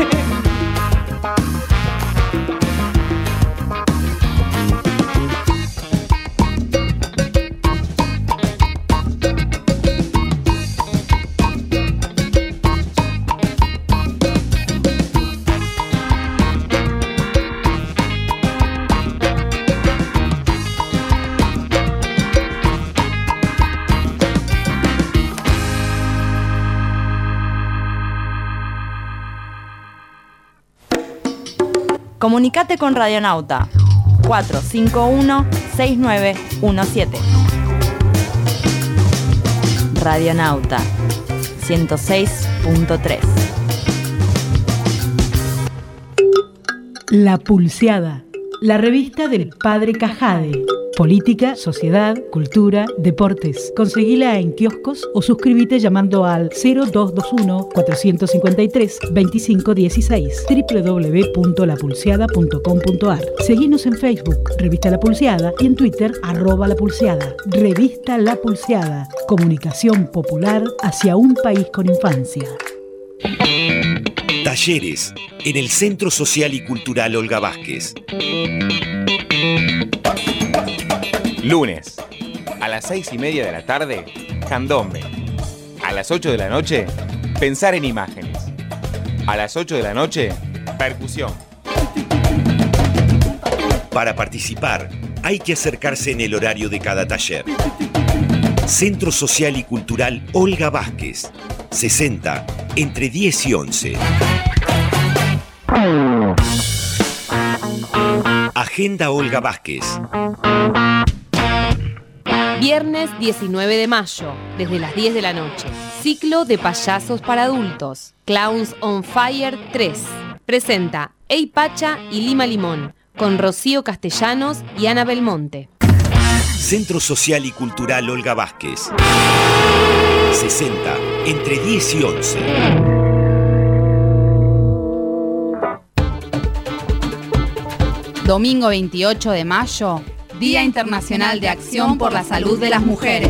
Comunicate con Radionauta 451-6917. Radionauta 106.3. La Pulseada, la revista del Padre Cajade. Política, sociedad, cultura, deportes. Conseguila en kioscos o suscríbete llamando al 0221-453-2516 www.lapulseada.com.ar. Seguinos en Facebook, Revista La Pulseada, y en Twitter, @lapulseada. Revista La Pulseada. Comunicación popular hacia un país con infancia. Talleres en el Centro Social y Cultural Olga Vázquez. Lunes, a las 6:30 de la tarde, candombe. A las 8 de la noche, pensar en imágenes. A las 8 de la noche, percusión. Para participar, hay que acercarse en el horario de cada taller. Centro Social y Cultural Olga Vázquez, 60, entre 10 y 11. Agenda Olga Vázquez. Viernes 19 de mayo, desde las 10 de la noche. Ciclo de payasos para adultos. Clowns on Fire 3. Presenta Ey Pacha y Lima Limón, con Rocío Castellanos y Ana Belmonte. Centro Social y Cultural Olga Vázquez, 60, entre 10 y 11. Domingo 28 de mayo, Día Internacional de Acción por la Salud de las Mujeres.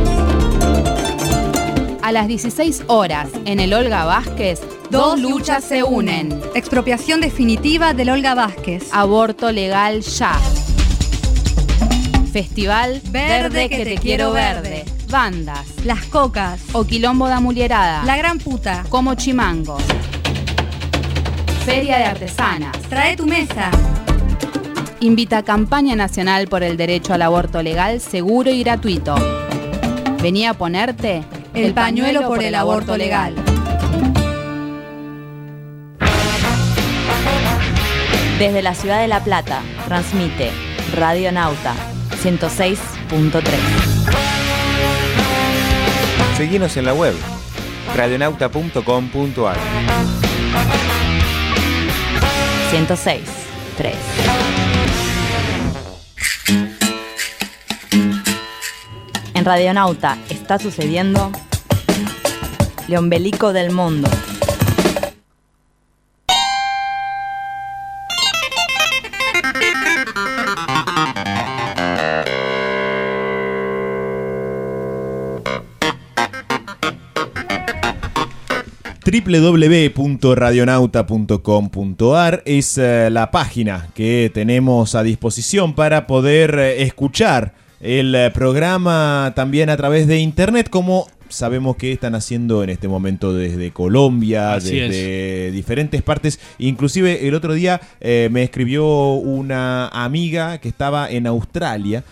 A las 16 horas, en el Olga Vázquez, dos luchas se unen. Expropiación definitiva del Olga Vázquez. Aborto legal ya. Festival Verde que te quiero verde. Bandas Las Cocas, O Quilombo da Mulierada, La Gran Puta, Como Chimango. Feria de Artesanas. Trae tu mesa. Invita a Campaña Nacional por el Derecho al Aborto Legal, Seguro y Gratuito. Vení a ponerte el pañuelo por el aborto legal. Desde la ciudad de La Plata, transmite Radionauta 106.3. Seguinos en la web, radionauta.com.ar. 106.3. En Radionauta está sucediendo Leombelico del Mundo. www.radionauta.com.ar es la página que tenemos a disposición para poder escuchar el programa también a través de internet, como sabemos que están haciendo en este momento desde Colombia, Así desde diferentes partes. Inclusive el otro día me escribió una amiga que estaba en Australia,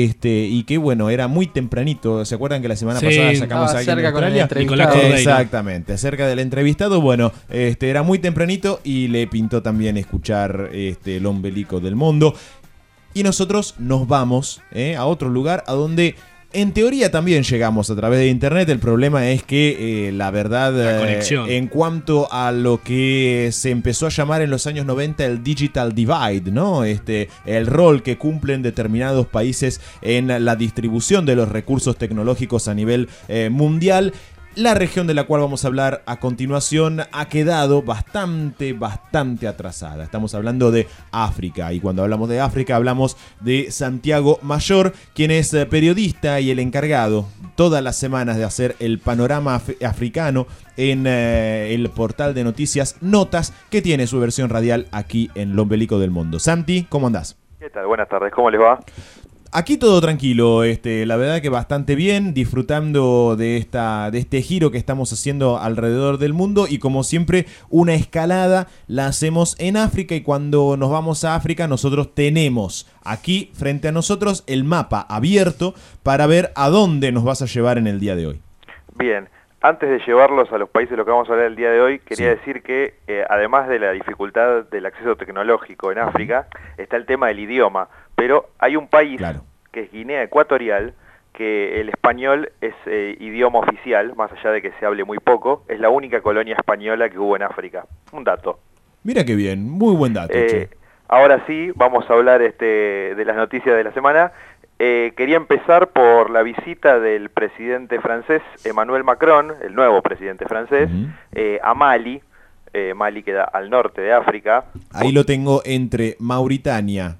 y que bueno, era muy tempranito. ¿Se acuerdan que la semana pasada sacamos a alguien de Australia? Exactamente, acerca del entrevistado. Bueno, era muy tempranito y le pintó también escuchar el ombelico del mundo. Y nosotros nos vamos a otro lugar a donde en teoría también llegamos a través de internet. El problema es que la verdad, en cuanto a lo que se empezó a llamar en los años 90 el Digital Divide, ¿no? El rol que cumplen determinados países en la distribución de los recursos tecnológicos a nivel mundial. La región de la cual vamos a hablar a continuación ha quedado bastante atrasada. Estamos hablando de África, y cuando hablamos de África hablamos de Santiago Mayor, quien es periodista y el encargado todas las semanas de hacer el panorama africano en el portal de noticias Notas, que tiene su versión radial aquí en Lo Ombelico del Mundo. Santi, ¿cómo andás? ¿Qué tal? Buenas tardes, ¿cómo les va? Aquí todo tranquilo, la verdad que bastante bien, disfrutando de este giro que estamos haciendo alrededor del mundo, y como siempre una escalada la hacemos en África, y cuando nos vamos a África nosotros tenemos aquí frente a nosotros el mapa abierto para ver a dónde nos vas a llevar en el día de hoy. Bien, antes de llevarlos a los países de los que vamos a hablar el día de hoy, quería decir que además de la dificultad del acceso tecnológico en África, está el tema del idioma. Pero hay un país, que es Guinea Ecuatorial, que el español es idioma oficial, más allá de que se hable muy poco. Es la única colonia española que hubo en África. Un dato. Mira qué bien, muy buen dato. Ahora sí, vamos a hablar de las noticias de la semana. Quería empezar por la visita del presidente francés Emmanuel Macron, el nuevo presidente francés, a Mali. Mali queda al norte de África. Ahí lo tengo entre Mauritania,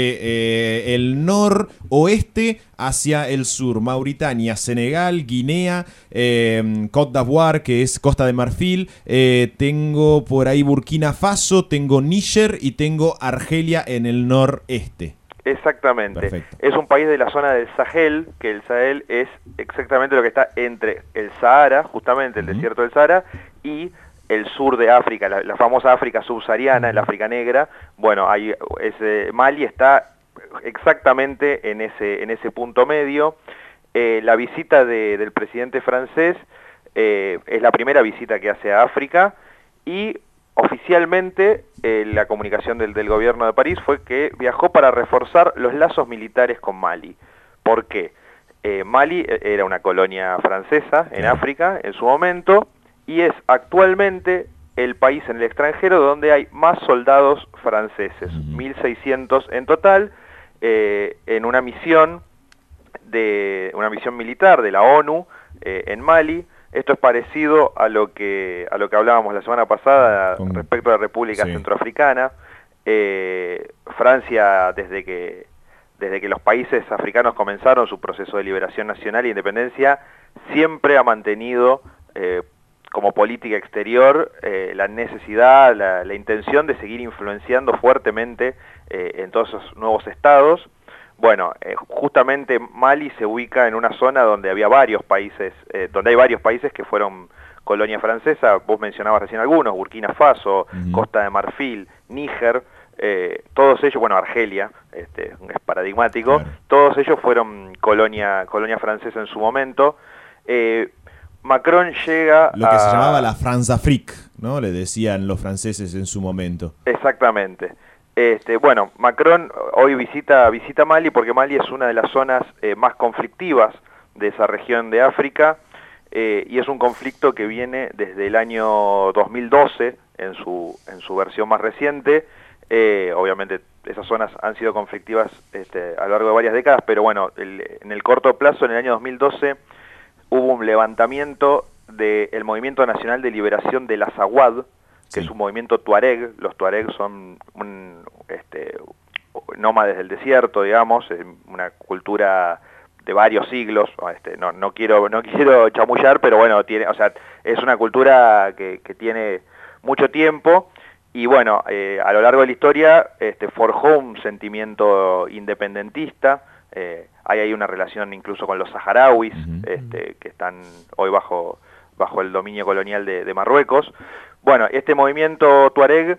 desde el noroeste hacia el sur. Mauritania, Senegal, Guinea, Côte d'Ivoire, que es Costa de Marfil. Tengo por ahí Burkina Faso, tengo Níger y tengo Argelia en el noreste. Exactamente. Perfecto. Es un país de la zona del Sahel, que el Sahel es exactamente lo que está entre el Sahara, justamente el desierto del Sahara, y el sur de África, la famosa África subsahariana, el África negra. Bueno, Mali está exactamente en ese punto medio. La visita del presidente francés es la primera visita que hace a África, y oficialmente la comunicación del gobierno de París fue que viajó para reforzar los lazos militares con Mali. ¿Por qué? Mali era una colonia francesa en África en su momento, y es actualmente el país en el extranjero donde hay más soldados franceses, 1.600 en total, en una misión militar de la ONU en Mali. Esto es parecido a lo que hablábamos la semana pasada respecto a la República Centroafricana. Francia, desde que los países africanos comenzaron su proceso de liberación nacional e independencia, siempre ha mantenido como política exterior la necesidad, la intención de seguir influenciando fuertemente en todos esos nuevos estados. Bueno, justamente Mali se ubica en una zona donde había varios países, donde hay varios países que fueron colonia francesa. Vos mencionabas recién algunos: Burkina Faso, Costa de Marfil, Níger, todos ellos, bueno, Argelia, es paradigmático, todos ellos fueron colonia francesa en su momento. Macron llega lo que se llamaba la France-Afrique, ¿no? Le decían los franceses en su momento. Exactamente. Bueno, Macron hoy visita Mali porque Mali es una de las zonas más conflictivas de esa región de África, y es un conflicto que viene desde el año 2012 en su versión más reciente. Obviamente esas zonas han sido conflictivas a lo largo de varias décadas, pero bueno, en el corto plazo, en el año 2012, hubo un levantamiento del Movimiento Nacional de Liberación del Azawad, que es un movimiento tuareg. Los tuareg son nómades del desierto, digamos, una cultura de varios siglos. No quiero chamullar, pero bueno, es una cultura que tiene mucho tiempo. Y bueno, a lo largo de la historia forjó un sentimiento independentista. Hay una relación incluso con los saharauis, que están hoy bajo el dominio colonial de Marruecos. Bueno, este movimiento tuareg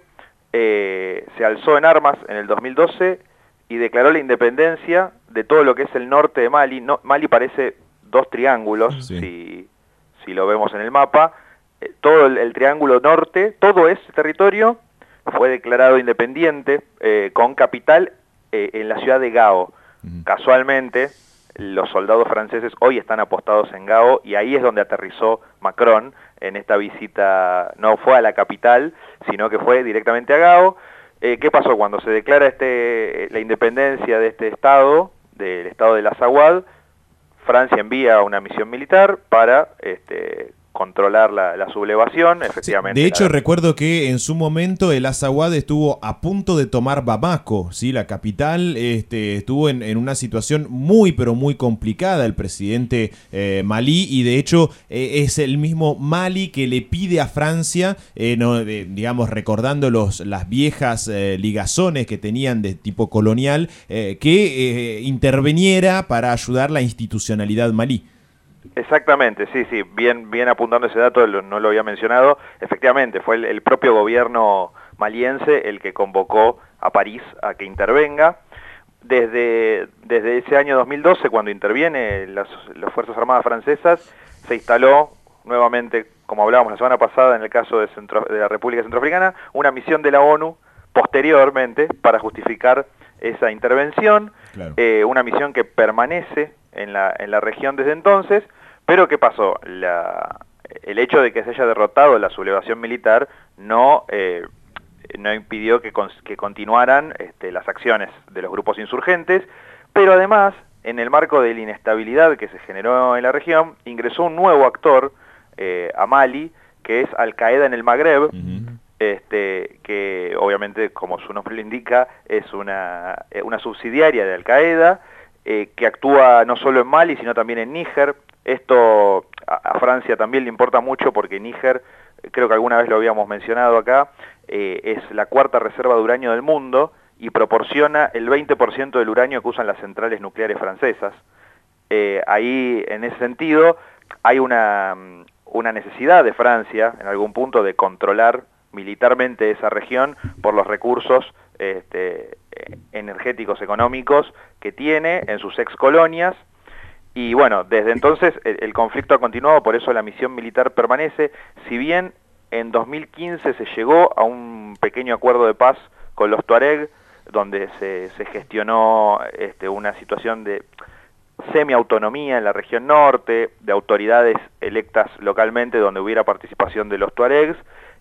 se alzó en armas en el 2012 y declaró la independencia de todo lo que es el norte de Mali. Mali parece dos triángulos, si lo vemos en el mapa. Todo el triángulo norte, todo ese territorio fue declarado independiente, con capital en la ciudad de Gao. Casualmente, los soldados franceses hoy están apostados en Gao, y ahí es donde aterrizó Macron en esta visita. No fue a la capital, sino que fue directamente a Gao. ¿Qué pasó? Cuando se declara la independencia de este estado, del estado del Azawad, Francia envía una misión militar para controlar la sublevación, efectivamente. De hecho, recuerdo que en su momento el Azawad estuvo a punto de tomar Bamako, ¿sí? La capital. Estuvo en una situación muy, pero muy complicada el presidente Malí, y de hecho es el mismo Mali que le pide a Francia, digamos, recordando las viejas ligazones que tenían de tipo colonial, que interveniera para ayudar la institucionalidad malí. Exactamente, sí, bien apuntando ese dato, no lo había mencionado. Efectivamente, fue el propio gobierno maliense el que convocó a París a que intervenga. Desde ese año 2012, cuando interviene las Fuerzas Armadas francesas, se instaló nuevamente, como hablábamos la semana pasada en el caso de la República Centroafricana, una misión de la ONU posteriormente para justificar esa intervención. Claro. Una misión que permanece en la región desde entonces. Pero ¿qué pasó? El hecho de que se haya derrotado la sublevación militar no impidió que continuaran las acciones de los grupos insurgentes, pero además, en el marco de la inestabilidad que se generó en la región, ingresó un nuevo actor a Mali, que es Al-Qaeda en el Magreb, que obviamente, como su nombre lo indica, es una subsidiaria de Al-Qaeda, que actúa no solo en Mali, sino también en Níger. Esto a Francia también le importa mucho porque Níger, creo que alguna vez lo habíamos mencionado acá, es la cuarta reserva de uranio del mundo y proporciona el 20% del uranio que usan las centrales nucleares francesas. Ahí, en ese sentido, hay una necesidad de Francia, en algún punto, de controlar militarmente esa región por los recursos energéticos, económicos que tiene en sus ex colonias. Y bueno, desde entonces el conflicto ha continuado, por eso la misión militar permanece. Si bien en 2015 se llegó a un pequeño acuerdo de paz con los tuareg, donde se gestionó una situación de semi-autonomía en la región norte, de autoridades electas localmente donde hubiera participación de los tuaregs,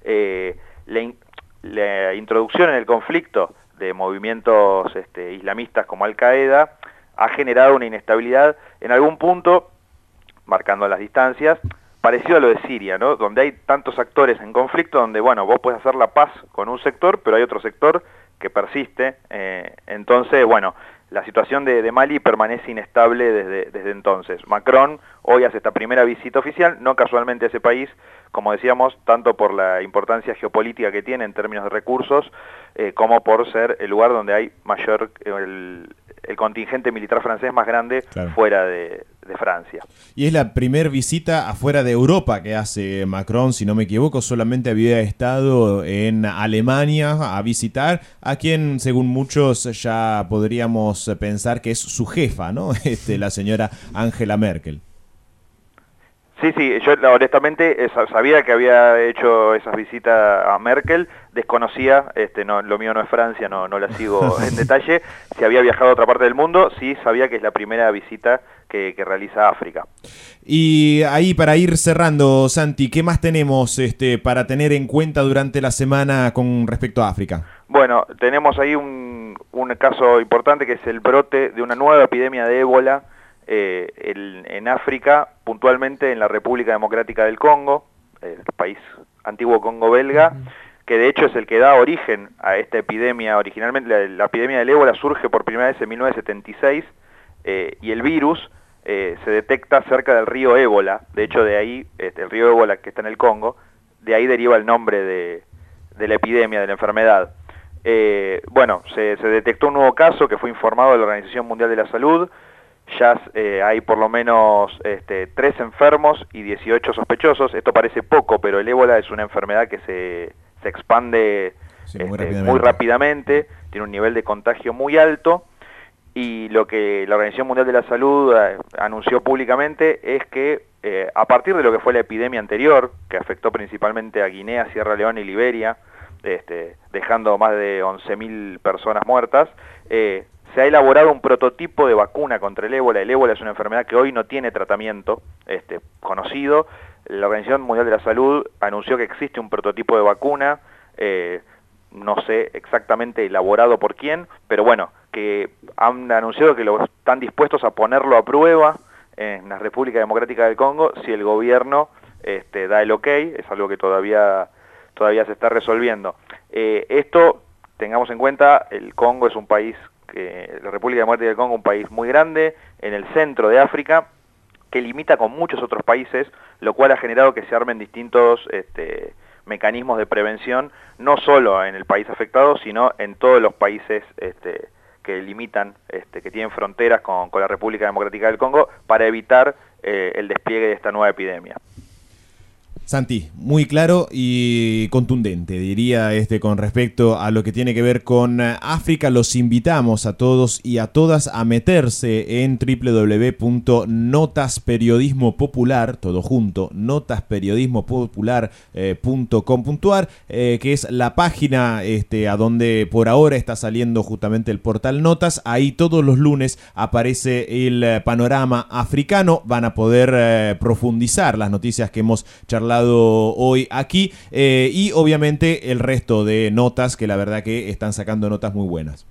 la introducción en el conflicto de movimientos islamistas como Al-Qaeda ha generado una inestabilidad en algún punto, marcando las distancias, parecido a lo de Siria, ¿no? Donde hay tantos actores en conflicto, donde, bueno, vos puedes hacer la paz con un sector, pero hay otro sector que persiste. Entonces, bueno, la situación de Mali permanece inestable desde entonces. Macron hoy hace esta primera visita oficial, no casualmente a ese país, como decíamos, tanto por la importancia geopolítica que tiene en términos de recursos, como por ser el lugar donde hay mayor, el contingente militar francés más grande, claro, fuera de Francia. Y es la primera visita afuera de Europa que hace Macron, si no me equivoco. Solamente había estado en Alemania a visitar a quien, según muchos, ya podríamos pensar que es su jefa, ¿no? La señora Angela Merkel. Sí, yo honestamente sabía que había hecho esas visitas a Merkel, desconocía, lo mío no es Francia, no la sigo en detalle, si había viajado a otra parte del mundo, sí sabía que es la primera visita que realiza África. Y ahí, para ir cerrando, Santi, ¿qué más tenemos para tener en cuenta durante la semana con respecto a África? Bueno, tenemos ahí un caso importante que es el brote de una nueva epidemia de ébola en África, puntualmente en la República Democrática del Congo, el país antiguo Congo belga, que de hecho es el que da origen a esta epidemia. Originalmente la epidemia del ébola surge por primera vez en 1976 y el virus se detecta cerca del río Ébola. De hecho, de ahí, el río Ébola que está en el Congo, de ahí deriva el nombre de la epidemia, de la enfermedad. Bueno, se detectó un nuevo caso que fue informado a la Organización Mundial de la Salud. Ya hay por lo menos 3 enfermos y 18 sospechosos. Esto parece poco, pero el ébola es una enfermedad que se expande muy rápidamente, tiene un nivel de contagio muy alto, y lo que la Organización Mundial de la Salud anunció públicamente es que a partir de lo que fue la epidemia anterior, que afectó principalmente a Guinea, Sierra Leona y Liberia, dejando más de 11.000 personas muertas, se ha elaborado un prototipo de vacuna contra el ébola. El ébola es una enfermedad que hoy no tiene tratamiento conocido. La Organización Mundial de la Salud anunció que existe un prototipo de vacuna, no sé exactamente elaborado por quién, pero bueno, que han anunciado que lo están dispuestos a ponerlo a prueba en la República Democrática del Congo si el gobierno da el ok. Es algo que todavía se está resolviendo. Esto, tengamos en cuenta, el Congo es un país, la República Democrática del Congo, un país muy grande en el centro de África, que limita con muchos otros países, lo cual ha generado que se armen distintos mecanismos de prevención, no solo en el país afectado, sino en todos los países que limitan, que tienen fronteras con la República Democrática del Congo, para evitar el despliegue de esta nueva epidemia. Santi, muy claro y contundente, diría con respecto a lo que tiene que ver con África. Los invitamos a todos y a todas a meterse en www.notasperiodismopopular, todo junto, notasperiodismopopular.com.ar, que es la página a donde por ahora está saliendo justamente el portal Notas. Ahí todos los lunes aparece el panorama africano. Van a poder profundizar las noticias que hemos charlado hoy aquí, y obviamente el resto de notas, que la verdad que están sacando notas muy buenas.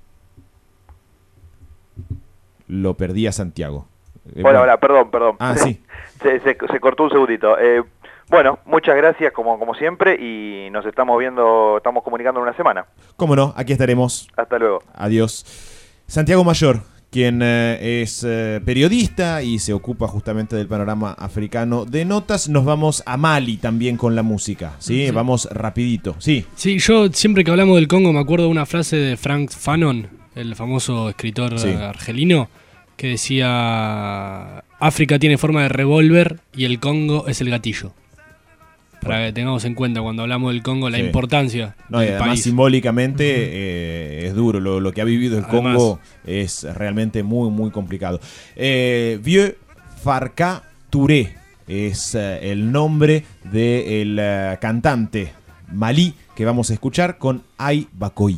Lo perdí a Santiago. Hola, perdón. Ah, sí. se cortó un segundito. Bueno, muchas gracias como siempre, y nos estamos comunicando en una semana. Cómo no, aquí estaremos. Hasta luego. Adiós. Santiago Mayor, quien es periodista y se ocupa justamente del panorama africano de notas. Nos vamos a Mali también con la música, ¿sí? Vamos rapidito, sí. Sí, yo siempre que hablamos del Congo me acuerdo de una frase de Frank Fanon, el famoso escritor argelino, que decía: África tiene forma de revólver y el Congo es el gatillo. Para que tengamos en cuenta cuando hablamos del Congo la importancia del país. Además, simbólicamente es duro. Lo que ha vivido el Congo es realmente muy, muy complicado. Vieux Farka Touré es el nombre del cantante malí que vamos a escuchar con Ay Bakoy.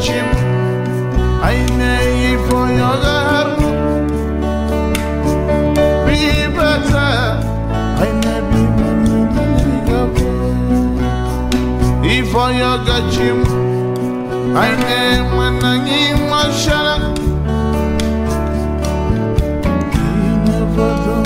gacim Aynı foyagar Bir bata Aynı bir foya gacim Aynı manangi maşallah Yine bata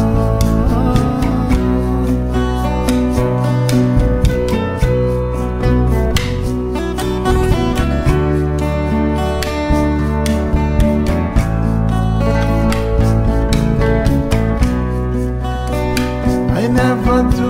never do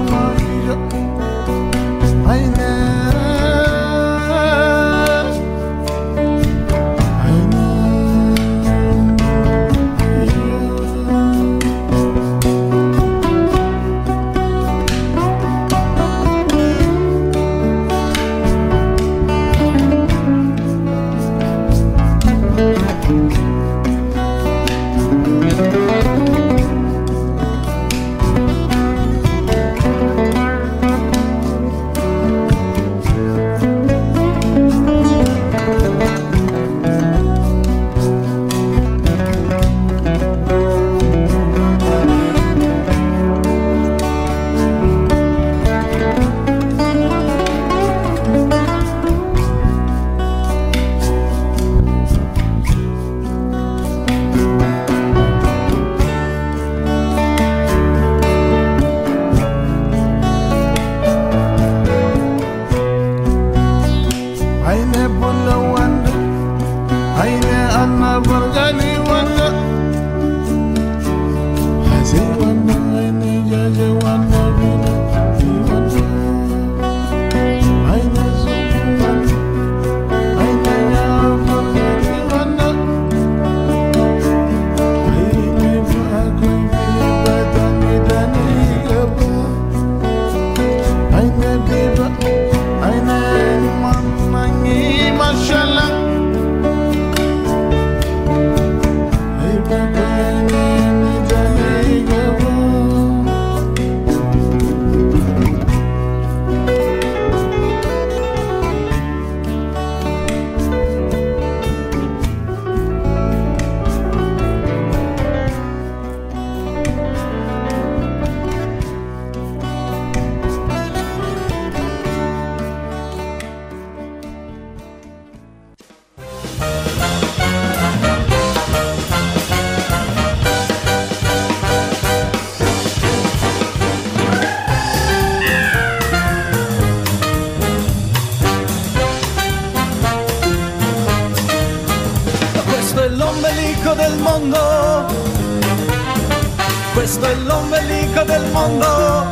Questo è l'ombelico del mondo.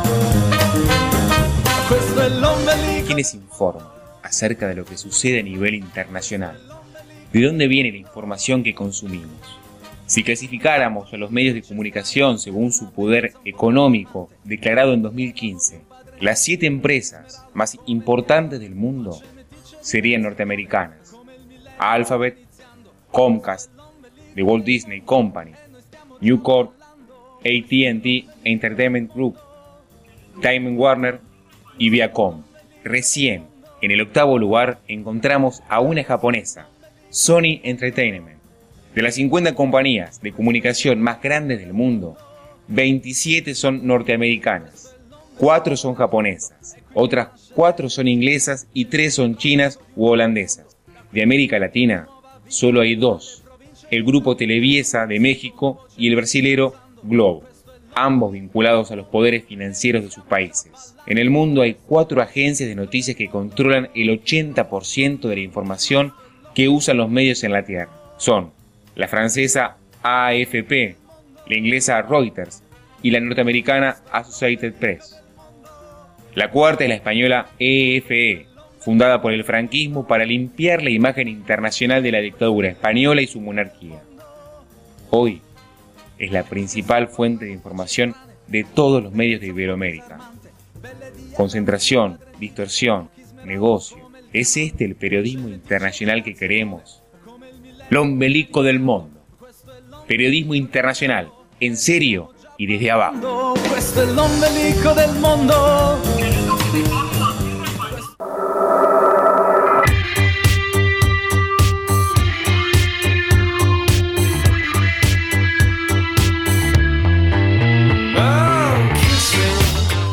Questo è l'ombelico. ¿Quiénes informan acerca de lo que sucede a nivel internacional? ¿De dónde viene la información que consumimos? Si clasificáramos a los medios de comunicación según su poder económico declarado en 2015, las 7 empresas más importantes del mundo serían norteamericanas: Alphabet, Comcast, The Walt Disney Company, News Corp, AT&T Entertainment Group, Time Warner y Viacom. Recién, en el 8º lugar, encontramos a una japonesa, Sony Entertainment. De las 50 compañías de comunicación más grandes del mundo, 27 son norteamericanas, 4 son japonesas, otras 4 son inglesas y 3 son chinas u holandesas. De América Latina, solo hay 2, el grupo Televisa de México y el brasilero Globo, ambos vinculados a los poderes financieros de sus países. En el mundo hay 4 agencias de noticias que controlan el 80% de la información que usan los medios en la Tierra. Son la francesa AFP, la inglesa Reuters y la norteamericana Associated Press. La cuarta es la española EFE, fundada por el franquismo para limpiar la imagen internacional de la dictadura española y su monarquía. Hoy es la principal fuente de información de todos los medios de Iberoamérica. Concentración, distorsión, negocio. ¿Es este el periodismo internacional que queremos? El ombelico del mundo. Periodismo internacional, en serio y desde abajo. Questo è l'ombelico del mondo.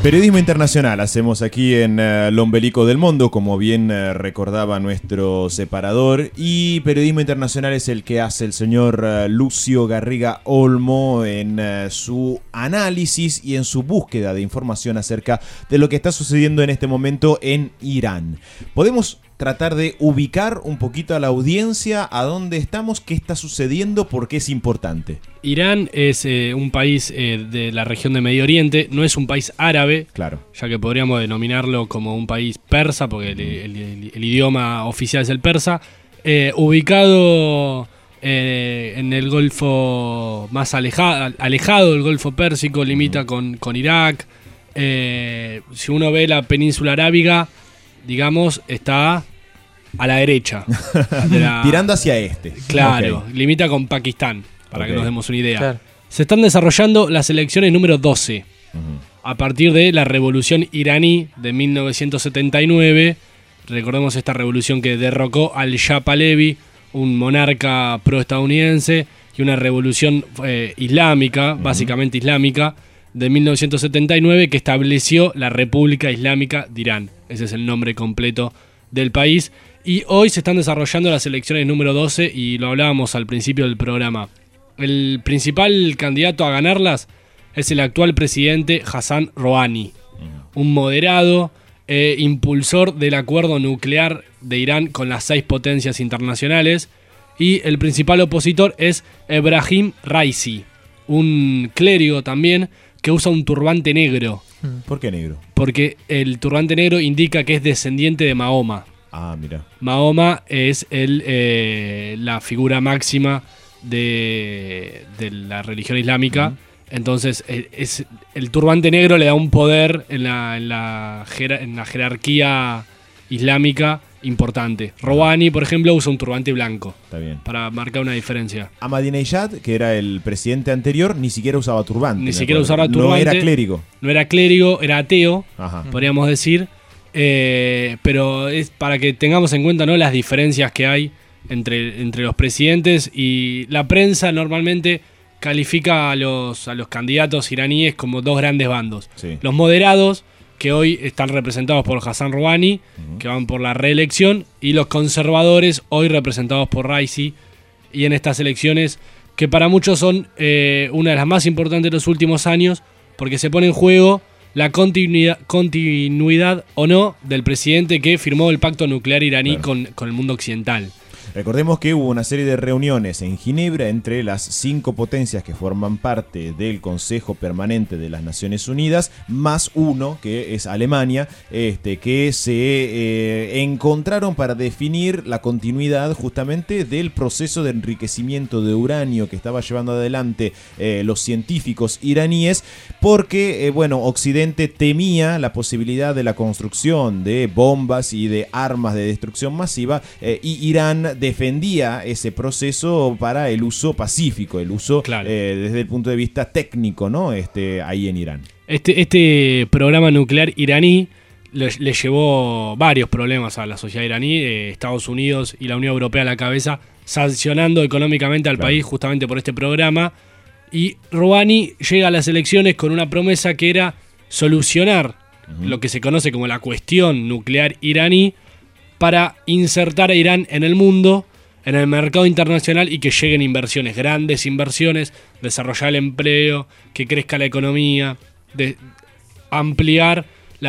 Periodismo internacional hacemos aquí en Lo Ombelico del Mundo, como bien recordaba nuestro separador, y periodismo internacional es el que hace el señor Lucio Garriga Olmo en su análisis y en su búsqueda de información acerca de lo que está sucediendo en este momento en Irán. Podemos tratar de ubicar un poquito a la audiencia a dónde estamos, qué está sucediendo, por qué es importante. Irán es un país de la región de Medio Oriente, no es un país árabe, claro, ya que podríamos denominarlo como un país persa, porque el idioma oficial es el persa, ubicado en el Golfo más alejado del Golfo Pérsico, limita con Irak. Si uno ve la península arábiga, digamos, está a la derecha. Tirando hacia este. Claro, okay. Limita con Pakistán, para que nos demos una idea. Claro. Se están desarrollando las elecciones número 12, a partir de la revolución iraní de 1979. Recordemos esta revolución que derrocó al Shah Pahlavi, un monarca proestadounidense, y una revolución islámica, básicamente islámica, de 1979, que estableció la República Islámica de Irán. Ese es el nombre completo del país. Y hoy se están desarrollando las elecciones número 12 y lo hablábamos al principio del programa. El principal candidato a ganarlas es el actual presidente Hassan Rouhani, un moderado impulsor del acuerdo nuclear de Irán con las 6 potencias internacionales. Y el principal opositor es Ebrahim Raisi, un clérigo también que usa un turbante negro. ¿Por qué negro? Porque el turbante negro indica que es descendiente de Mahoma. Ah, mira. Mahoma es la figura máxima de la religión islámica. Entonces, el turbante negro le da un poder en la jerarquía islámica importante. Rouhani, por ejemplo, usa un turbante blanco. Está bien. Para marcar una diferencia. Ahmadinejad, que era el presidente anterior, ni siquiera usaba turbante. Ni siquiera usaba turbante. No era clérigo. No era clérigo, era ateo, Ajá. podríamos decir. Pero es para que tengamos en cuenta, ¿no?, las diferencias que hay entre los presidentes, y la prensa normalmente califica a los candidatos iraníes como dos grandes bandos. Sí. Los moderados, que hoy están representados por Hassan Rouhani, que van por la reelección, y los conservadores, hoy representados por Raisi, y en estas elecciones que para muchos son una de las más importantes de los últimos años, porque se pone en juego la continuidad o no del presidente que firmó el pacto nuclear iraní, claro, con el mundo occidental. Recordemos que hubo una serie de reuniones en Ginebra entre las 5 potencias que forman parte del Consejo Permanente de las Naciones Unidas, más uno, que es Alemania, que se encontraron para definir la continuidad justamente del proceso de enriquecimiento de uranio que estaba llevando adelante los científicos iraníes, porque Occidente temía la posibilidad de la construcción de bombas y de armas de destrucción masiva, y Irán defendía ese proceso para el uso pacífico, el uso, claro, desde el punto de vista técnico, ¿no? Ahí en Irán. Este programa nuclear iraní le llevó varios problemas a la sociedad iraní, Estados Unidos y la Unión Europea a la cabeza, sancionando económicamente al país justamente por este programa. Y Rouhani llega a las elecciones con una promesa que era solucionar lo que se conoce como la cuestión nuclear iraní, para insertar a Irán en el mundo, en el mercado internacional, y que lleguen inversiones, grandes inversiones, desarrollar el empleo, que crezca la economía, de ampliar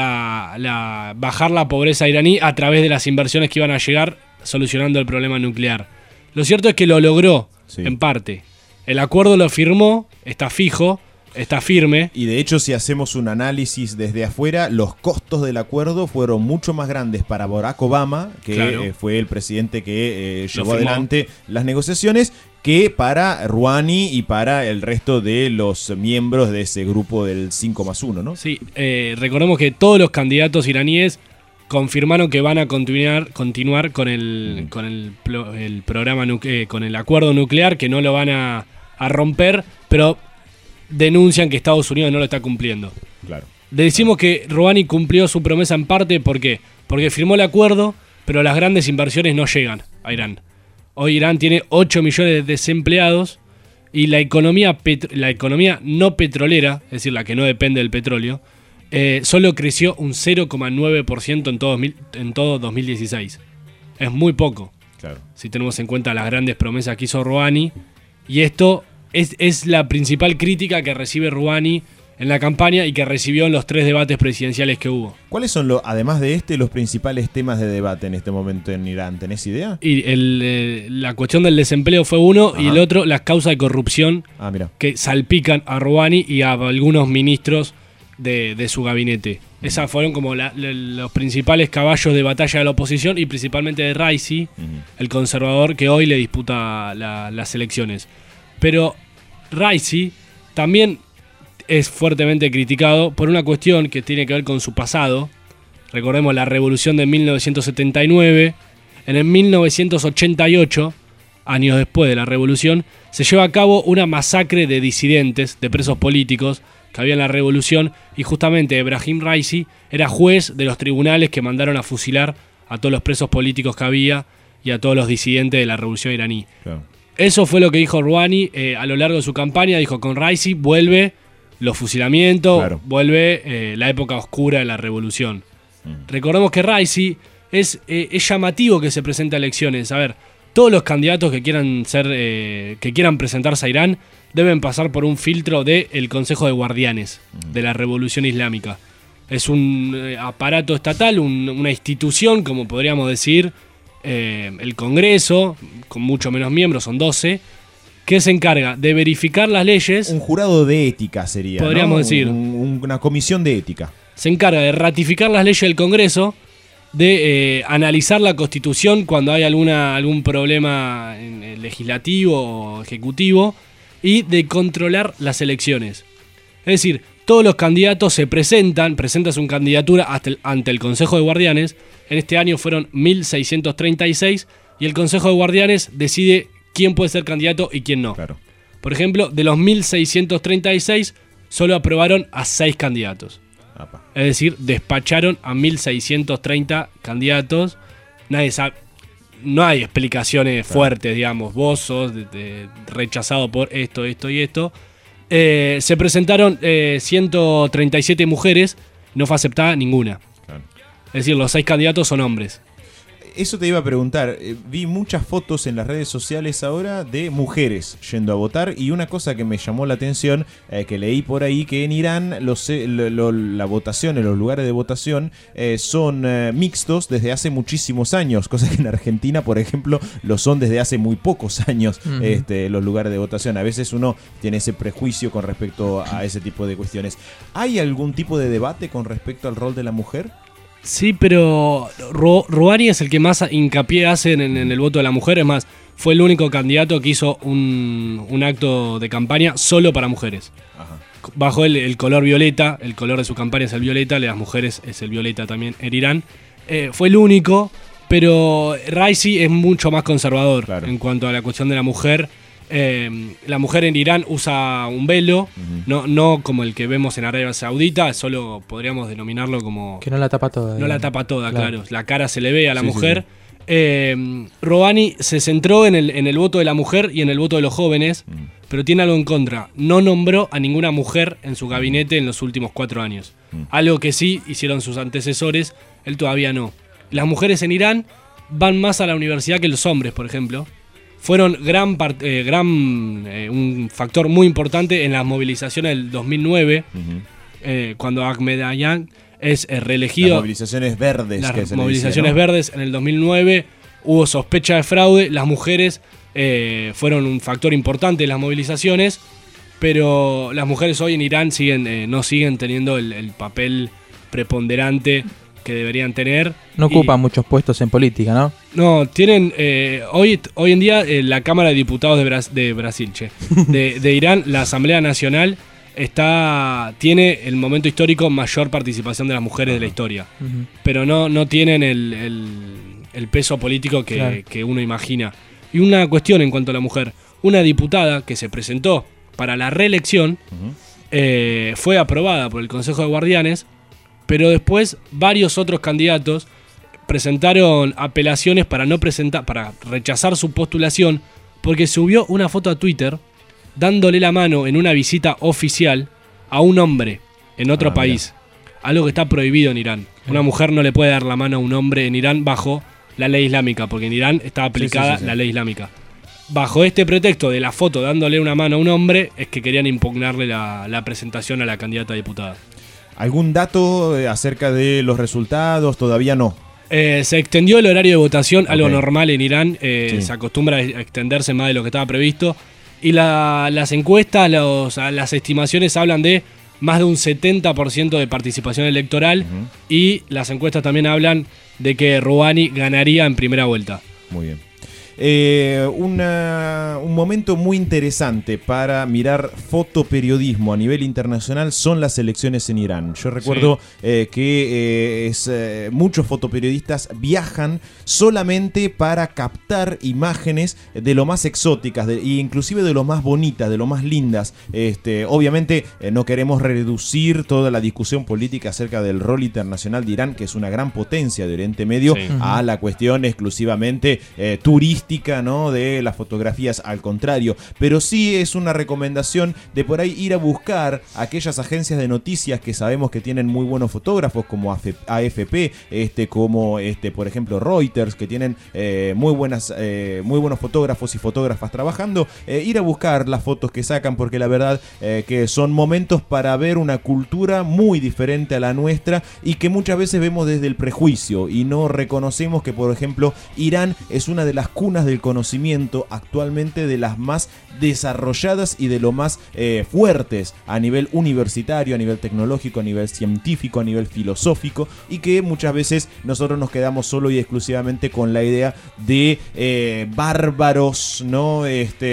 bajar la pobreza iraní a través de las inversiones que iban a llegar solucionando el problema nuclear. Lo cierto es que lo logró, en parte. El acuerdo lo firmó, está fijo, está firme. Y de hecho, si hacemos un análisis desde afuera, los costos del acuerdo fueron mucho más grandes para Barack Obama, que claro, fue el presidente que llevó adelante las negociaciones, que para Rouhani y para el resto de los miembros de ese grupo del 5+1, ¿no? Sí, recordemos que todos los candidatos iraníes confirmaron que van a continuar con el programa con el acuerdo nuclear, que no lo van a romper, pero denuncian que Estados Unidos no lo está cumpliendo. Claro. Decimos que Rouhani cumplió su promesa en parte, ¿por qué? Porque firmó el acuerdo, pero las grandes inversiones no llegan a Irán. Hoy Irán tiene 8 millones de desempleados, y la economía no petrolera, es decir, la que no depende del petróleo, solo creció un 0,9% en todo 2016. Es muy poco. Claro. Si tenemos en cuenta las grandes promesas que hizo Rouhani. Y esto es la principal crítica que recibe Rouhani en la campaña y que recibió en los 3 debates presidenciales que hubo. ¿Cuáles son, además de los principales temas de debate en este momento en Irán? ¿Tenés idea? Y la cuestión del desempleo fue uno. Ajá. Y el otro, las causas de corrupción que salpican a Rouhani y a algunos ministros de su gabinete. Esas fueron como los principales caballos de batalla de la oposición y principalmente de Raisi, el conservador que hoy le disputa las elecciones. Pero Raisi también es fuertemente criticado por una cuestión que tiene que ver con su pasado. Recordemos la revolución de 1979. En el 1988, años después de la revolución, se lleva a cabo una masacre de disidentes, de presos políticos que había en la revolución, y justamente Ebrahim Raisi era juez de los tribunales que mandaron a fusilar a todos los presos políticos que había y a todos los disidentes de la revolución iraní. Claro. Eso fue lo que dijo Rouhani a lo largo de su campaña. Dijo, con Raisi vuelve los fusilamientos, vuelve la época oscura de la revolución. Recordemos que Raisi es llamativo que se presente a elecciones. A ver, todos los candidatos que quieran presentarse a Irán deben pasar por un filtro del Consejo de Guardianes de la Revolución Islámica. Es un aparato estatal, una institución, como podríamos decir, el Congreso, con mucho menos miembros, son 12, que se encarga de verificar las leyes. Un jurado de ética sería, podríamos decir. Una comisión de ética. Se encarga de ratificar las leyes del Congreso, de analizar la Constitución cuando hay algún problema legislativo o ejecutivo, y de controlar las elecciones. Es decir, todos los candidatos presentan su candidatura ante el Consejo de Guardianes. En este año fueron 1.636 y el Consejo de Guardianes decide quién puede ser candidato y quién no. Claro. Por ejemplo, de los 1.636 solo aprobaron a 6 candidatos. Apa. Es decir, despacharon a 1.630 candidatos. Nadie sabe. No hay explicaciones fuertes, digamos. Vos sos rechazado por esto y esto. Se presentaron 137 mujeres, no fue aceptada ninguna. Claro. Es decir, los 6 candidatos son hombres. Eso te iba a preguntar. Vi muchas fotos en las redes sociales ahora de mujeres yendo a votar, y una cosa que me llamó la atención, que leí por ahí, que en Irán la votación, los lugares de votación son mixtos desde hace muchísimos años, cosa que en Argentina, por ejemplo, lo son desde hace muy pocos años. Los lugares de votación. A veces uno tiene ese prejuicio con respecto a ese tipo de cuestiones. ¿Hay algún tipo de debate con respecto al rol de la mujer? Sí, pero Rouhani es el que más hincapié hace en el voto de la mujer. Es más, fue el único candidato que hizo un acto de campaña solo para mujeres. Ajá. Bajo el color violeta. El color de su campaña es el violeta, el de las mujeres es el violeta también en Irán. Fue el único, pero Raisi es mucho más conservador en cuanto a la cuestión de la mujer. La mujer en Irán usa un velo, no como el que vemos en Arabia Saudita, solo podríamos denominarlo como... Que no la tapa toda. No la tapa toda, claro. La cara se le ve a la mujer. Sí. Rouhani se centró en el voto de la mujer y en el voto de los jóvenes, pero tiene algo en contra. No nombró a ninguna mujer en su gabinete en los últimos 4 años. Algo que sí hicieron sus antecesores, él todavía no. Las mujeres en Irán van más a la universidad que los hombres, por ejemplo. Fueron un factor muy importante en las movilizaciones del 2009, cuando Ahmadinejad es reelegido. Las movilizaciones verdes. Las movilizaciones verdes en el 2009, hubo sospecha de fraude. Las mujeres fueron un factor importante en las movilizaciones, pero las mujeres hoy en Irán no siguen teniendo el papel preponderante que deberían tener. No ocupan muchos puestos en política, ¿no? No, tienen hoy en día la Cámara de Diputados de Irán, la Asamblea Nacional, tiene el momento histórico mayor participación de las mujeres de la historia. Pero no tienen el peso político que uno imagina. Y una cuestión en cuanto a la mujer. Una diputada que se presentó para la reelección fue aprobada por el Consejo de Guardianes, pero después varios otros candidatos presentaron apelaciones para rechazar su postulación, porque subió una foto a Twitter dándole la mano en una visita oficial a un hombre en otro país. algo que está prohibido en Irán. Una mujer no le puede dar la mano a un hombre en Irán bajo la ley islámica, porque en Irán está aplicada la ley islámica. Bajo este pretexto de la foto dándole una mano a un hombre, es que querían impugnarle la presentación a la candidata a diputada. ¿Algún dato acerca de los resultados? Todavía no. Se extendió el horario de votación, algo normal en Irán. Se acostumbra a extenderse más de lo que estaba previsto. Y las encuestas, las estimaciones hablan de más de un 70% de participación electoral. Y las encuestas también hablan de que Rouhani ganaría en primera vuelta. Muy bien. Un momento muy interesante para mirar fotoperiodismo a nivel internacional son las elecciones en Irán. Yo recuerdo que muchos fotoperiodistas viajan solamente para captar imágenes de lo más exóticas e inclusive de lo más bonitas, de lo más lindas. Obviamente no queremos reducir toda la discusión política acerca del rol internacional de Irán, que es una gran potencia de Oriente Medio, a la cuestión exclusivamente turística, ¿no?, de las fotografías, al contrario, pero sí es una recomendación de por ahí ir a buscar aquellas agencias de noticias que sabemos que tienen muy buenos fotógrafos, como AFP, como por ejemplo Reuters, que tienen muy buenos fotógrafos y fotógrafas trabajando, ir a buscar las fotos que sacan, porque la verdad que son momentos para ver una cultura muy diferente a la nuestra y que muchas veces vemos desde el prejuicio y no reconocemos que, por ejemplo, Irán es una de las cunas del conocimiento actualmente, de las más desarrolladas y de lo más fuertes a nivel universitario, a nivel tecnológico, a nivel científico, a nivel filosófico, y que muchas veces nosotros nos quedamos solo y exclusivamente con la idea de bárbaros, ¿no?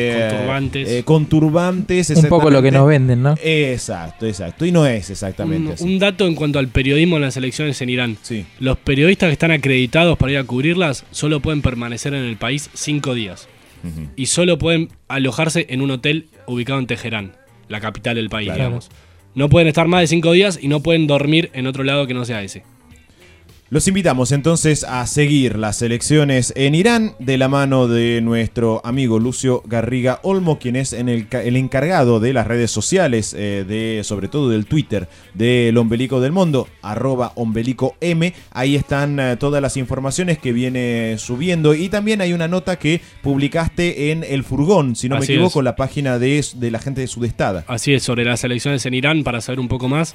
Con turbantes. Un poco lo que nos venden, ¿no? Exacto. Y no es exactamente así. Un dato en cuanto al periodismo en las elecciones en Irán. Los periodistas que están acreditados para ir a cubrirlas solo pueden permanecer en el país 5 días. Y solo pueden alojarse en un hotel ubicado en Teherán, la capital del país, digamos. No pueden estar más de 5 días y no pueden dormir en otro lado que no sea ese. Los invitamos entonces a seguir las elecciones en Irán de la mano de nuestro amigo Lucio Garriga Olmo, quien es el encargado de las redes sociales, sobre todo del Twitter del Ombelico del Mundo, @ombelicoM. Ahí están todas las informaciones que viene subiendo, y también hay una nota que publicaste en El Furgón, si no me equivoco, la página de la gente de Sudestada. Así es, sobre las elecciones en Irán, para saber un poco más.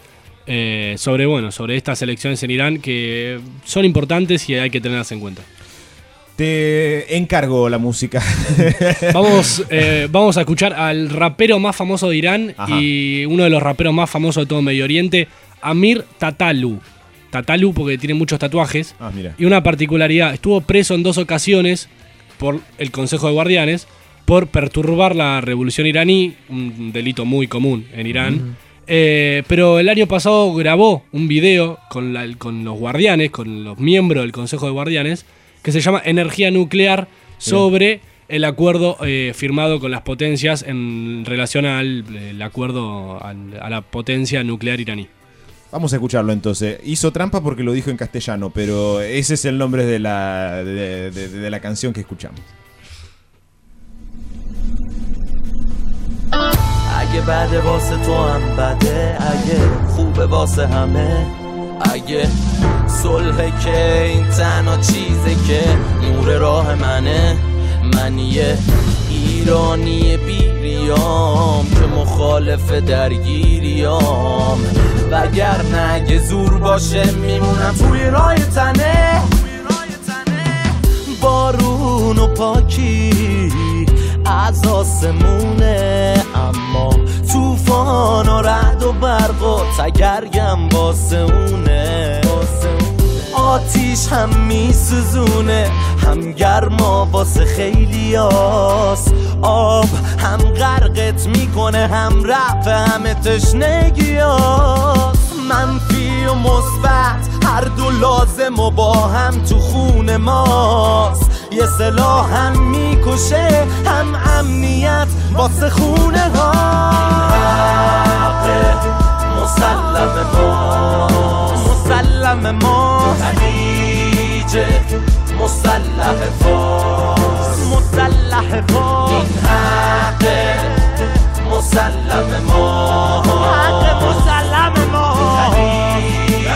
Sobre estas elecciones en Irán, que son importantes y hay que tenerlas en cuenta. Te encargo la música. Vamos a escuchar al rapero más famoso de Irán. Ajá. Y uno de los raperos más famosos de todo Medio Oriente, Amir Tatalu. Tatalu porque tiene muchos tatuajes. Mira. Y una particularidad, estuvo preso en 2 ocasiones por el Consejo de Guardianes por perturbar la revolución iraní, un delito muy común en Irán. Pero el año pasado grabó un video con los guardianes, con los miembros del Consejo de Guardianes, que se llama Energía Nuclear, sobre el acuerdo firmado con las potencias en relación al acuerdo a la potencia nuclear iraní. Vamos a escucharlo entonces. Hizo trampa porque lo dijo en castellano, pero ese es el nombre de la canción que escuchamos. اگه بده واسه تو هم بده اگه خوبه واسه همه اگه صلحه که این تنها چیزه که نور راه منه من یه ایرانی بیریام که مخالف درگیریام وگرنه اگه زور باشه میمونم توی راه تنه بارون و پاکی از آسمونه اما طوفان و رعد و برق و تگرگم واسه اونه آتیش هم میسوزونه هم گرما واسه خیلیاست آب هم غرقت میکنه هم رفع همه تشنگیاست منفی و مثبت هر دو لازم و با هم تو خون ماست یه سلاح هم میکشه هم امنیت واسه خونه ها مسلم ما خلیج مسلح فارس این حق مسلم ما خلیج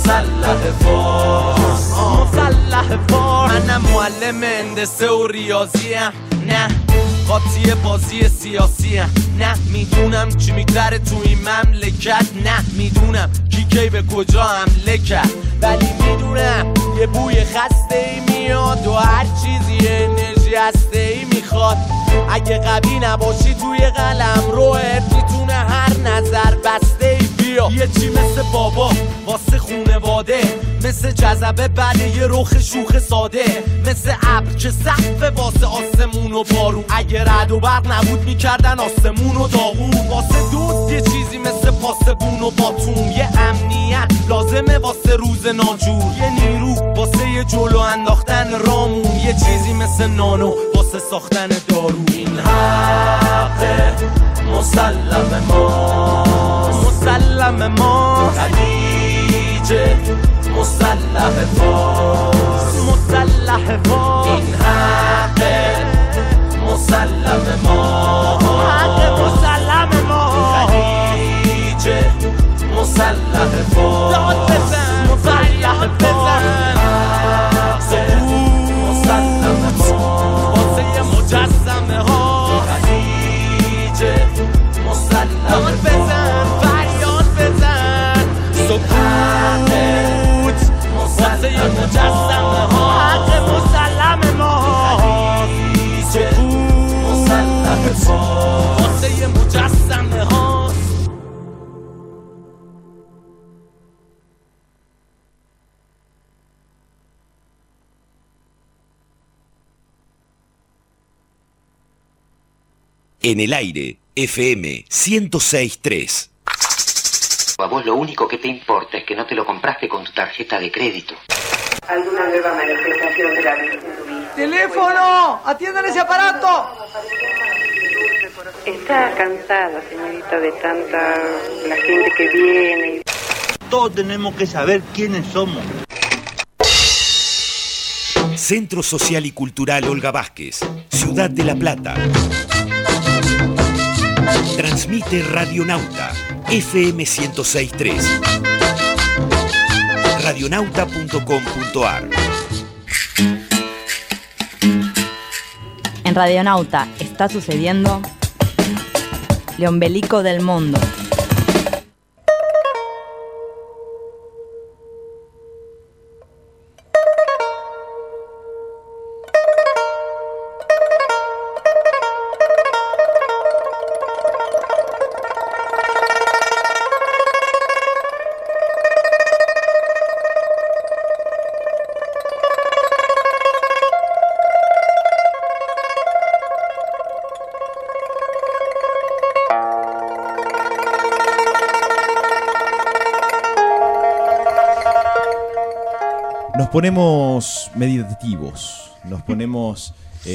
مسلح فارس مسلح فارس منم معلم هندسه و ریاضیم نه قاطی بازی سیاسی هم. نه میدونم چی میگذره تو این مملکت نه میدونم کی به کجا حمله کرد ولی میدونم یه بوی خسته ای میاد و هر چیزی انرژی هسته ای میخواد اگه قوی نباشی توی قلم روحت میتونه هر نظر بسته ای بیا یه چی مثل بابا واسه خونواده مثل جذبه بعد یه رخ شوخ ساده مثل ابر که سقف واسه آسمون و بارون اگه رعد و برق نبود میکردن آسمون و داغون واسه دوست یه چیزی مثل پاسبون و باتوم یه امنیت لازمه واسه روز ناجور یه نیرو واسه یه جلو انداختن رامون یه چیزی مثل نانو واسه ساختن دارو این حق مسلم ما مسلم ما خدیجه مسلح فارس مسلح فارس این حق مسلم ما حق مسلم ما خدیجه مسلح فارس داد بزن مسلح بزن مسلم ما واسه مجسمه ها خدیجه مسلح داد بزن فریاد بزن سکوت واسه مجسمه ها حق مسلم ما سکوت واسه مجسمه ها En el aire, FM 106.3. A vos lo único que te importa es que no te lo compraste con tu tarjeta de crédito. ¿Alguna nueva manifestación de la Virgen? ¡Teléfono! ¡Atiendan ese aparato! Está cansada, señorita, de tanta la gente que viene. Todos tenemos que saber quiénes somos. Centro Social y Cultural Olga Vázquez, Ciudad de La Plata. Transmite Radionauta, FM 106.3. Radionauta.com.ar. En Radionauta está sucediendo Leombelico del Mundo. Nos ponemos meditativos, nos ponemos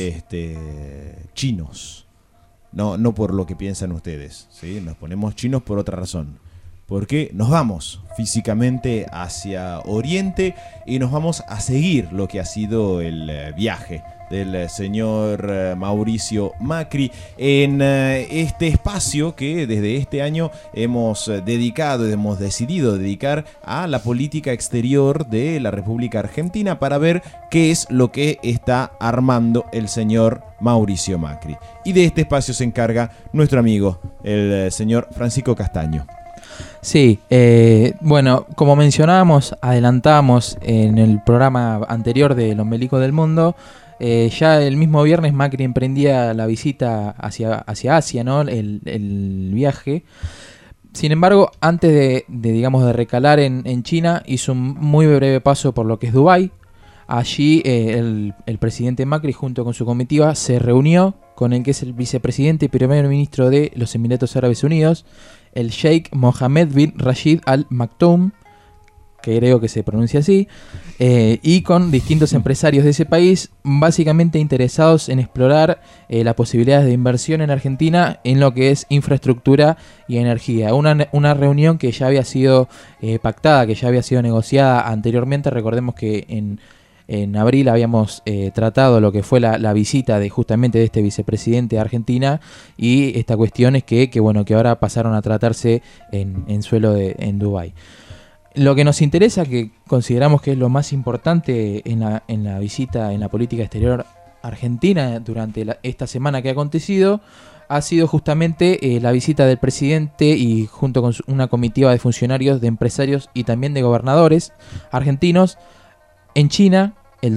chinos, no por lo que piensan ustedes, ¿sí? Nos ponemos chinos por otra razón, porque nos vamos físicamente hacia Oriente y nos vamos a seguir lo que ha sido el viaje del señor Mauricio Macri en este espacio que desde este año hemos decidido dedicar a la política exterior de la República Argentina para ver qué es lo que está armando el señor Mauricio Macri. Y de este espacio se encarga nuestro amigo, el señor Francisco Castaño. Sí, bueno, como mencionábamos, adelantamos en el programa anterior del Ombelico del Mundo, ya el mismo viernes Macri emprendía la visita hacia Asia, ¿no? El viaje. Sin embargo, antes de recalar en China, hizo un muy breve paso por lo que es Dubái. Allí el presidente Macri junto con su comitiva se reunió con el que es el vicepresidente y primer ministro de los Emiratos Árabes Unidos, el Sheikh Mohammed bin Rashid Al Maktoum, que creo que se pronuncia así, y con distintos empresarios de ese país, básicamente interesados en explorar las posibilidades de inversión en Argentina en lo que es infraestructura y energía. Una reunión que ya había sido pactada, que ya había sido negociada anteriormente. Recordemos que en abril habíamos tratado lo que fue la visita justamente de este vicepresidente a Argentina, y esta cuestión es que ahora pasaron a tratarse en suelo en Dubái. Lo que nos interesa, que consideramos que es lo más importante en la visita, en la política exterior argentina durante esta semana que ha acontecido, ha sido justamente la visita del presidente y junto con una comitiva de funcionarios, de empresarios y también de gobernadores argentinos en China.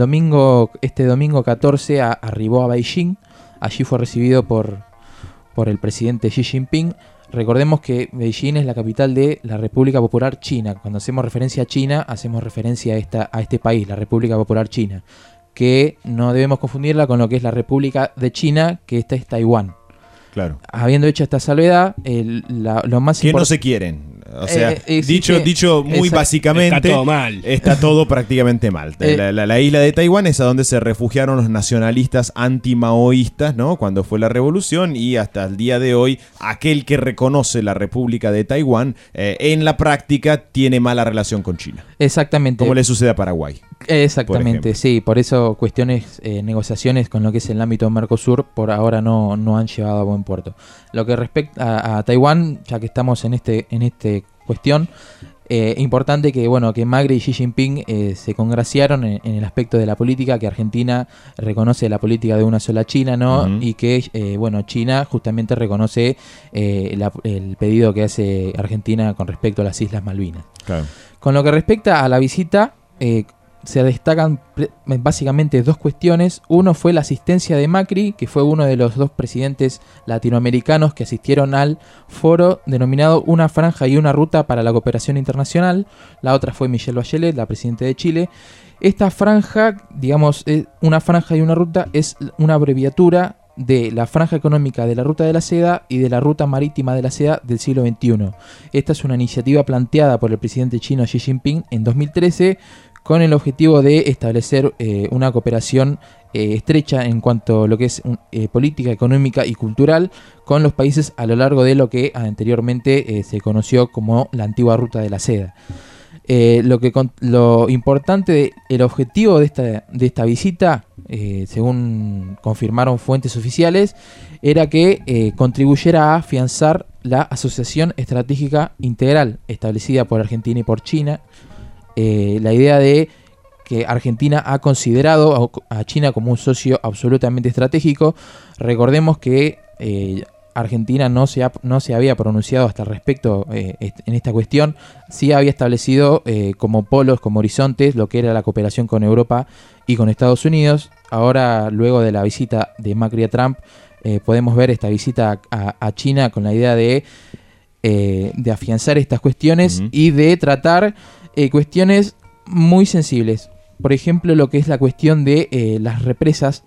Este domingo 14 arribó a Beijing. Allí fue recibido por el presidente Xi Jinping. Recordemos que Beijing es la capital de la República Popular China. Cuando hacemos referencia a China, hacemos referencia a este país, la República Popular China, que no debemos confundirla con lo que es la República de China, que esta es Taiwán. Claro. Habiendo hecho esta salvedad, lo más que no se quieren. O sea, dicho muy básicamente, está todo mal. Está todo prácticamente mal. La isla de Taiwán es a donde se refugiaron los nacionalistas anti-maoístas, ¿no? Cuando fue la revolución, y hasta el día de hoy, aquel que reconoce la República de Taiwán, en la práctica tiene mala relación con China. Exactamente. Como le sucede a Paraguay. Exactamente, sí. Por eso cuestiones, negociaciones con lo que es el ámbito Mercosur, por ahora no han llevado a buen puerto. Lo que respecta a Taiwán, ya que estamos en este cuestión, importante que Macri y Xi Jinping se congraciaron en el aspecto de la política, que Argentina reconoce la política de una sola China, ¿no? Uh-huh. Y que China justamente reconoce el pedido que hace Argentina con respecto a las Islas Malvinas. Claro. Con lo que respecta a la visita, se destacan básicamente dos cuestiones. Uno fue la asistencia de Macri, que fue uno de los dos presidentes latinoamericanos que asistieron al foro denominado Una Franja y una Ruta para la Cooperación Internacional. La otra fue Michelle Bachelet, la presidenta de Chile. Esta franja, Una Franja y una Ruta, es una abreviatura de la Franja Económica de la Ruta de la Seda y de la Ruta Marítima de la Seda del siglo XXI. Esta es una iniciativa planteada por el presidente chino Xi Jinping en 2013 con el objetivo de establecer una cooperación estrecha en cuanto a lo que es política económica y cultural con los países a lo largo de lo que anteriormente se conoció como la antigua Ruta de la Seda. Lo importante, el objetivo de esta visita, según confirmaron fuentes oficiales, era que contribuyera a afianzar la asociación estratégica integral establecida por Argentina y por China. La idea de que Argentina ha considerado a China como un socio absolutamente estratégico. Recordemos que Argentina no se había pronunciado hasta el respecto en esta cuestión. Sí había establecido como polos, como horizontes, lo que era la cooperación con Europa y con Estados Unidos. Ahora, luego de la visita de Macri a Trump, podemos ver esta visita a China con la idea de afianzar estas cuestiones y de tratar cuestiones muy sensibles. Por ejemplo, lo que es la cuestión de las represas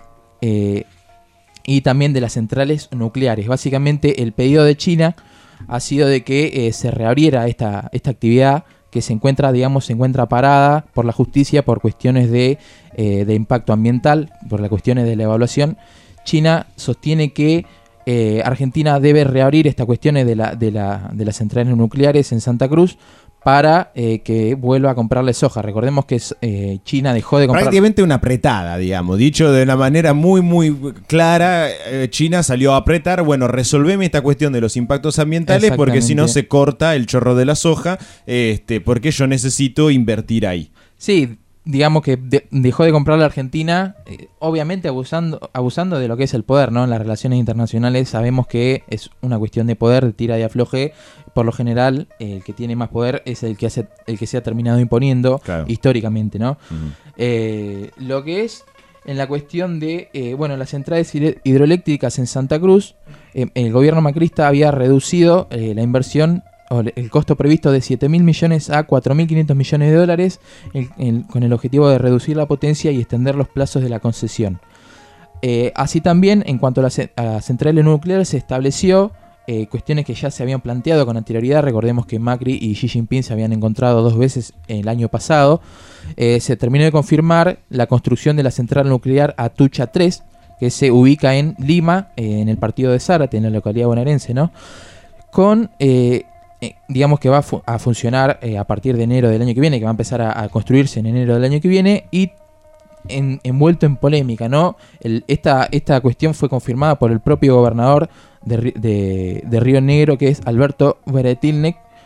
y también de las centrales nucleares. Básicamente, el pedido de China ha sido de que se reabriera esta actividad que se encuentra parada por la justicia por cuestiones de impacto ambiental, por las cuestiones de la evaluación. China sostiene que Argentina debe reabrir estas cuestiones de las centrales nucleares en Santa Cruz para que vuelva a comprarle soja. Recordemos que China dejó de comprar... Prácticamente una apretada, dicho de una manera muy, muy clara. China salió a apretar, resolveme esta cuestión de los impactos ambientales porque si no se corta el chorro de la soja, porque yo necesito invertir ahí. Sí, digamos que dejó de comprar la Argentina, obviamente abusando de lo que es el poder, ¿no? En las relaciones internacionales sabemos que es una cuestión de poder, de tira y afloje. Por lo general, el que tiene más poder es el que se ha terminado imponiendo, claro, históricamente, ¿no? Uh-huh. Lo que es en la cuestión de las centrales hidroeléctricas en Santa Cruz, el gobierno macrista había reducido la inversión o el costo previsto de 7.000 millones a 4.500 millones de dólares con el objetivo de reducir la potencia y extender los plazos de la concesión. Así también, en cuanto a las centrales nucleares, se estableció cuestiones que ya se habían planteado con anterioridad. Recordemos que Macri y Xi Jinping se habían encontrado 2 veces el año pasado. Se terminó de confirmar la construcción de la central nuclear Atucha 3, que se ubica en Lima, en el partido de Zárate, en la localidad bonaerense, ¿no? Con... digamos que va a funcionar a partir de enero del año que viene, que va a empezar a construirse en enero del año que viene, y envuelto en polémica, ¿no? Esta cuestión fue confirmada por el propio gobernador de Río Negro, que es Alberto Beretilnec,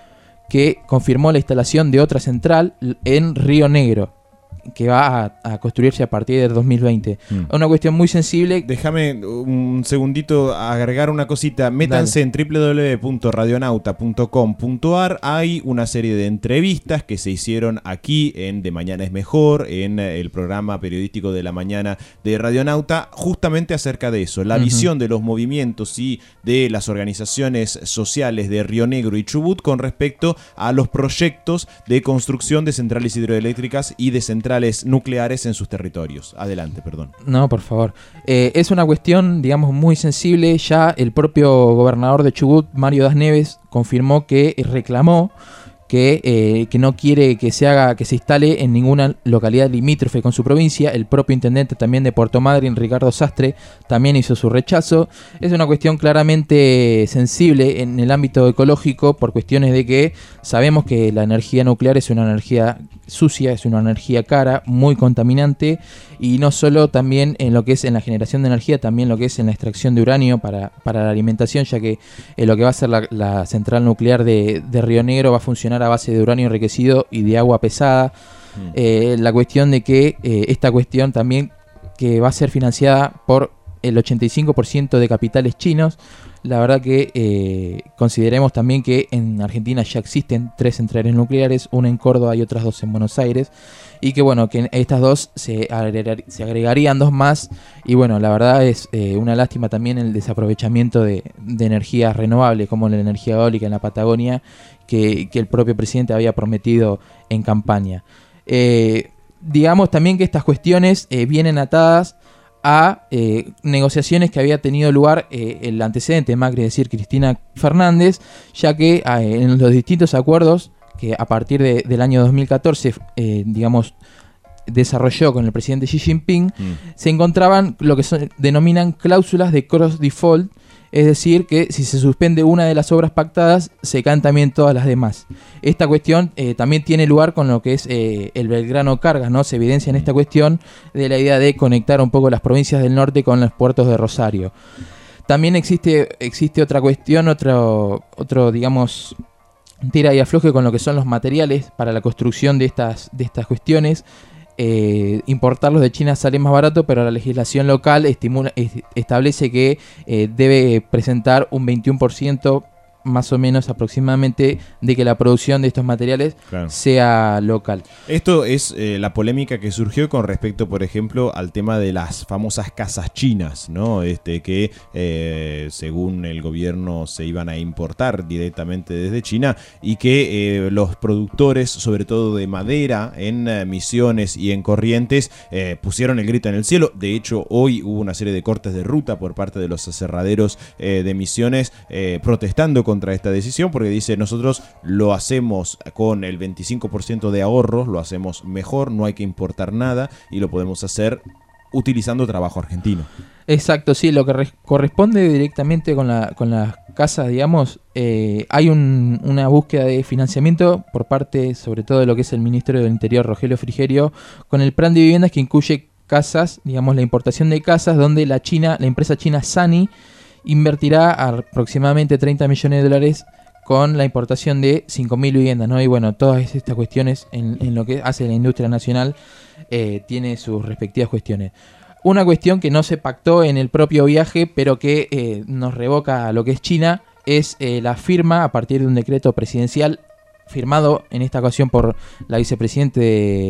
que confirmó la instalación de otra central en Río Negro, que va a construirse a partir del 2020. Una cuestión muy sensible. Déjame un segundito agregar una cosita. Métanse en www.radionauta.com.ar. Hay una serie de entrevistas que se hicieron aquí en De Mañana es Mejor, en el programa periodístico de la mañana de Radionauta, justamente acerca de eso, la visión de los movimientos y de las organizaciones sociales de Río Negro y Chubut con respecto a los proyectos de construcción de centrales hidroeléctricas y de centrales nucleares en sus territorios. Adelante, perdón. No, por favor. Es una cuestión, digamos, muy sensible. Ya el propio gobernador de Chubut, Mario Das Neves, confirmó que reclamó que no quiere que se instale en ninguna localidad limítrofe con su provincia. El propio intendente también de Puerto Madryn, Ricardo Sastre, también hizo su rechazo. Es una cuestión claramente sensible en el ámbito ecológico por cuestiones de que sabemos que la energía nuclear es una energía sucia, es una energía cara, muy contaminante, y no solo también en lo que es en la generación de energía, también lo que es en la extracción de uranio para la alimentación, ya que lo que va a ser la central nuclear de Río Negro va a funcionar a base de uranio enriquecido y de agua pesada. La cuestión de que esta cuestión también que va a ser financiada por el 85% de capitales chinos. La verdad que consideremos también que en Argentina ya existen 3 centrales nucleares, una en Córdoba y otras 2 en Buenos Aires, y que bueno, que estas 2 se agregarían 2 más, y bueno, la verdad es una lástima también el desaprovechamiento de energías renovables como la energía eólica en la Patagonia, que el propio presidente había prometido en campaña. Digamos también que estas cuestiones vienen atadas a negociaciones que había tenido lugar el antecedente de Macri, es decir, Cristina Fernández, ya que en los distintos acuerdos que a partir del año 2014, digamos, desarrolló con el presidente Xi Jinping, se encontraban lo que denominan cláusulas de cross default, es decir, que si se suspende una de las obras pactadas, se caen también todas las demás. Esta cuestión también tiene lugar con lo que es el Belgrano Cargas, ¿no? Se evidencia en esta cuestión de la idea de conectar un poco las provincias del norte con los puertos de Rosario. También existe otra cuestión, otro digamos, tira y afloje con lo que son los materiales para la construcción de estas cuestiones. Importarlos de China sale más barato, pero la legislación local establece que debe presentar un 21% más o menos aproximadamente de que la producción de estos materiales sea local. Esto es la polémica que surgió con respecto, por ejemplo, al tema de las famosas casas chinas, ¿no? Que según el gobierno se iban a importar directamente desde China, y que los productores, sobre todo de madera, en Misiones y en Corrientes, pusieron el grito en el cielo. De hecho, hoy hubo una serie de cortes de ruta por parte de los aserraderos de Misiones protestando contra esta decisión, porque dice: nosotros lo hacemos con el 25% de ahorros, lo hacemos mejor, no hay que importar nada y lo podemos hacer utilizando trabajo argentino. Exacto, sí, lo que corresponde directamente con las casas, digamos, hay una búsqueda de financiamiento por parte, sobre todo, de lo que es el Ministerio del Interior, Rogelio Frigerio, con el plan de viviendas que incluye casas, digamos, la importación de casas, donde la empresa china Sany invertirá aproximadamente 30 millones de dólares con la importación de 5.000 viviendas, ¿no? Y bueno, todas estas cuestiones en lo que hace la industria nacional tiene sus respectivas cuestiones. Una cuestión que no se pactó en el propio viaje, pero que nos revoca a lo que es China, es la firma a partir de un decreto presidencial firmado en esta ocasión por la vicepresidenta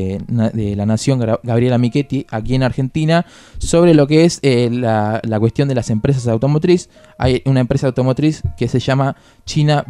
de la Nación, Gabriela Michetti, aquí en Argentina, sobre lo que es la cuestión de las empresas automotriz. Hay una empresa automotriz que se llama China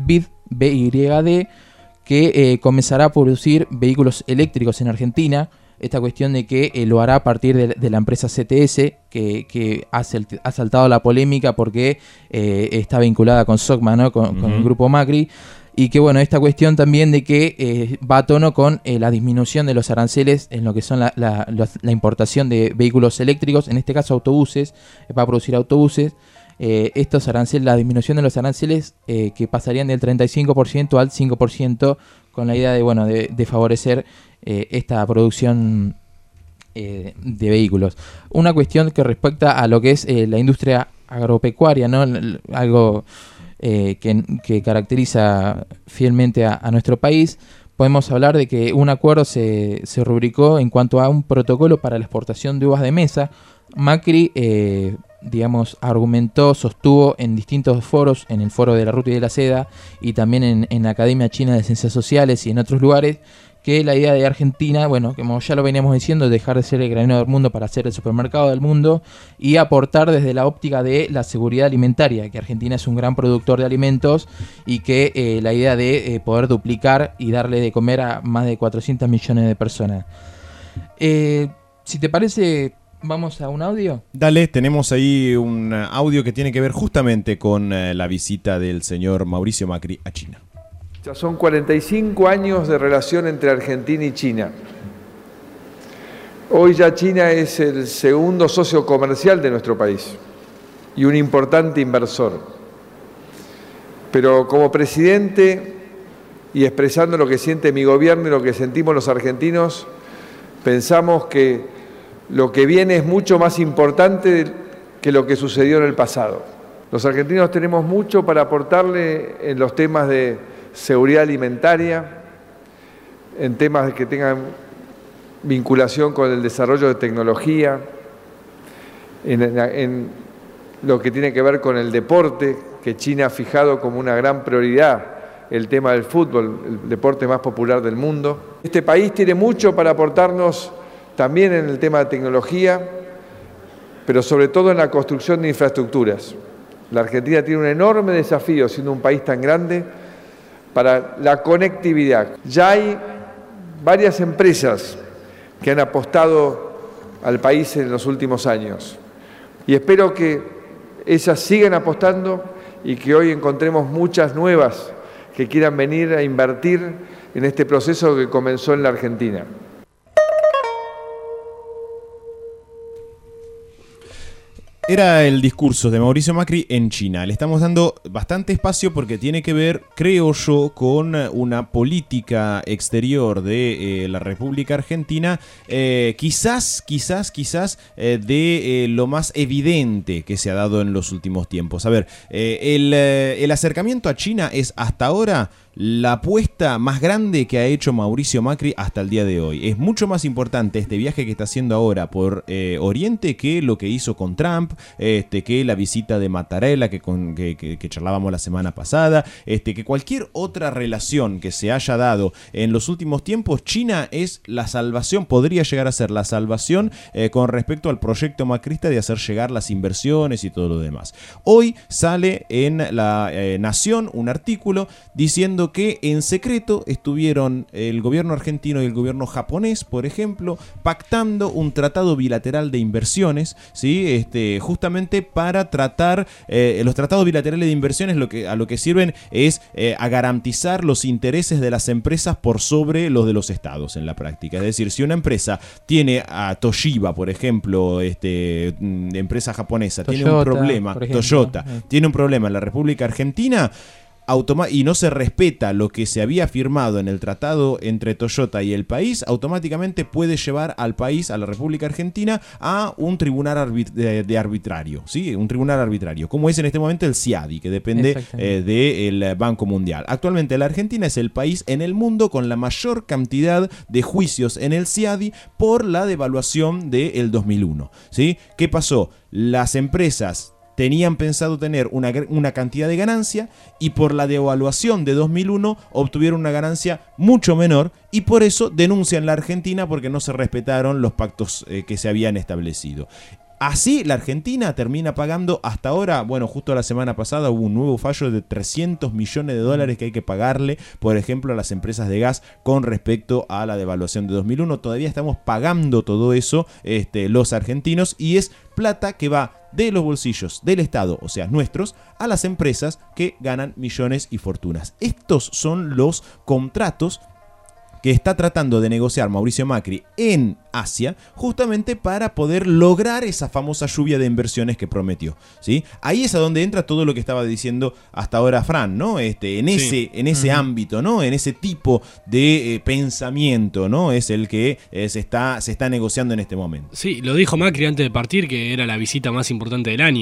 BYD, que comenzará a producir vehículos eléctricos en Argentina. Esta cuestión de que lo hará a partir de la empresa CTS, que ha saltado la polémica porque está vinculada con SOCMA, ¿no? con el grupo Macri. Y que bueno, esta cuestión también de que va a tono con la disminución de los aranceles en lo que son la importación de vehículos eléctricos, en este caso autobuses, va a producir autobuses. Estos aranceles, la disminución de los aranceles que pasarían del 35% al 5%, con la idea de favorecer esta producción de vehículos. Una cuestión que respecta a lo que es la industria agropecuaria, ¿no? Algo que caracteriza fielmente a nuestro país, podemos hablar de que un acuerdo se rubricó en cuanto a un protocolo para la exportación de uvas de mesa. Macri, argumentó, sostuvo en distintos foros, en el foro de la Ruta y de la Seda y también en la Academia China de Ciencias Sociales y en otros lugares, que la idea de Argentina, bueno, como ya lo veníamos diciendo, es dejar de ser el granero del mundo para ser el supermercado del mundo y aportar desde la óptica de la seguridad alimentaria, que Argentina es un gran productor de alimentos y que la idea de poder duplicar y darle de comer a más de 400 millones de personas. Si te parece, vamos a un audio. Dale, tenemos ahí un audio que tiene que ver justamente con la visita del señor Mauricio Macri a China. Ya son 45 años de relación entre Argentina y China. Hoy ya China es el segundo socio comercial de nuestro país y un importante inversor. Pero como presidente y expresando lo que siente mi gobierno y lo que sentimos los argentinos, pensamos que lo que viene es mucho más importante que lo que sucedió en el pasado. Los argentinos tenemos mucho para aportarle en los temas de seguridad alimentaria, en temas que tengan vinculación con el desarrollo de tecnología, en lo que tiene que ver con el deporte, que China ha fijado como una gran prioridad, el tema del fútbol, el deporte más popular del mundo. Este país tiene mucho para aportarnos también en el tema de tecnología, pero sobre todo en la construcción de infraestructuras. La Argentina tiene un enorme desafío, siendo un país tan grande, para la conectividad. Ya hay varias empresas que han apostado al país en los últimos años y espero que esas sigan apostando y que hoy encontremos muchas nuevas que quieran venir a invertir en este proceso que comenzó en la Argentina. Era el discurso de Mauricio Macri en China. Le estamos dando bastante espacio porque tiene que ver, creo yo, con una política exterior de la República Argentina, quizás de lo más evidente que se ha dado en los últimos tiempos. A ver, el acercamiento a China es hasta ahora la apuesta más grande que ha hecho Mauricio Macri hasta el día de hoy. Es mucho más importante este viaje que está haciendo ahora por Oriente que lo que hizo con Trump, que la visita de Mattarella que charlábamos la semana pasada, que cualquier otra relación que se haya dado en los últimos tiempos. China es la salvación, podría llegar a ser la salvación con respecto al proyecto macrista de hacer llegar las inversiones y todo lo demás. Hoy sale en la Nación un artículo diciendo que en secreto estuvieron el gobierno argentino y el gobierno japonés, por ejemplo, pactando un tratado bilateral de inversiones, ¿sí? Justamente para tratar, los tratados bilaterales de inversiones a lo que sirven es a garantizar los intereses de las empresas por sobre los de los estados en la práctica. Es decir, si una empresa tiene a Toshiba, por ejemplo, empresa japonesa, Toyota, tiene un problema, Toyota, tiene un problema en la República Argentina, y no se respeta lo que se había firmado en el tratado entre Toyota y el país, automáticamente puede llevar al país, a la República Argentina, a un tribunal arbitrario, ¿sí? Un tribunal arbitrario, como es en este momento el CIADI, que depende del Banco Mundial. Actualmente la Argentina es el país en el mundo con la mayor cantidad de juicios en el CIADI por la devaluación del 2001, ¿sí? ¿Qué pasó? Las empresas tenían pensado tener una cantidad de ganancia y por la devaluación de 2001 obtuvieron una ganancia mucho menor y por eso denuncian la Argentina porque no se respetaron los pactos que se habían establecido. Así, la Argentina termina pagando hasta ahora, bueno, justo la semana pasada hubo un nuevo fallo de $300 millones que hay que pagarle, por ejemplo, a las empresas de gas con respecto a la devaluación de 2001. Todavía estamos pagando todo eso, los argentinos, y es plata que va de los bolsillos del Estado, o sea, nuestros, a las empresas que ganan millones y fortunas. Estos son los contratos que está tratando de negociar Mauricio Macri en Asia, justamente para poder lograr esa famosa lluvia de inversiones que prometió, ¿sí? Ahí es a donde entra todo lo que estaba diciendo hasta ahora Fran, ¿no? En ese ámbito, ¿no? En ese tipo de pensamiento, ¿no? Es el que se está negociando en este momento. Sí, lo dijo Macri antes de partir, que era la visita más importante del año.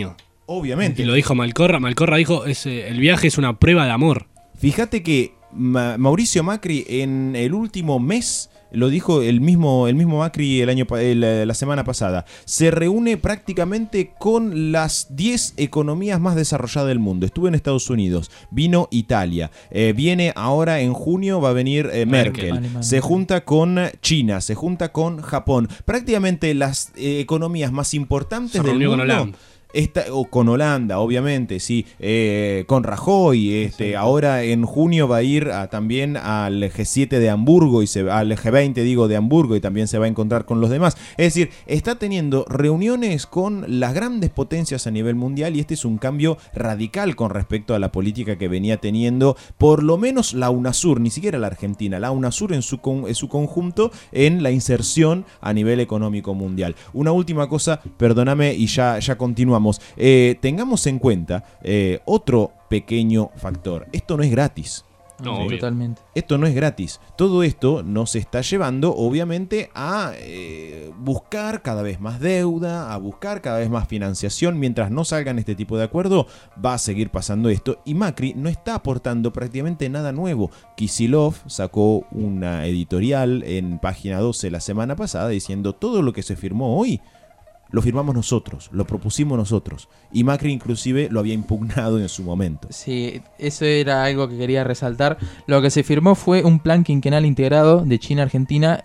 Obviamente. Y lo dijo Malcorra. Malcorra dijo, el viaje es una prueba de amor. Fíjate que Mauricio Macri en el último mes, lo dijo el mismo Macri la semana pasada, se reúne prácticamente con las 10 economías más desarrolladas del mundo. Estuvo en Estados Unidos, vino Italia, viene ahora en junio, va a venir Merkel, Alemania. Se junta con China, se junta con Japón. Prácticamente las economías más importantes del mundo. Con Holanda. Con Holanda, obviamente, sí, con Rajoy, ahora en junio va a ir también al G7 de Hamburgo, al G20 de Hamburgo, y también se va a encontrar con los demás. Es decir, está teniendo reuniones con las grandes potencias a nivel mundial, y este es un cambio radical con respecto a la política que venía teniendo, por lo menos la UNASUR, ni siquiera la Argentina, la UNASUR en su conjunto, en la inserción a nivel económico mundial. Una última cosa, perdóname, y ya continuamos. Tengamos en cuenta otro pequeño factor. Esto no es gratis. No, totalmente. Esto no es gratis. Todo esto nos está llevando, obviamente, a buscar cada vez más deuda, a buscar cada vez más financiación. Mientras no salgan este tipo de acuerdo, va a seguir pasando esto. Y Macri no está aportando prácticamente nada nuevo. Kicillof sacó una editorial en página 12 la semana pasada diciendo: todo lo que se firmó hoy lo firmamos nosotros, lo propusimos nosotros. Y Macri inclusive lo había impugnado en su momento. Sí, eso era algo que quería resaltar. Lo que se firmó fue un plan quinquenal integrado de China-Argentina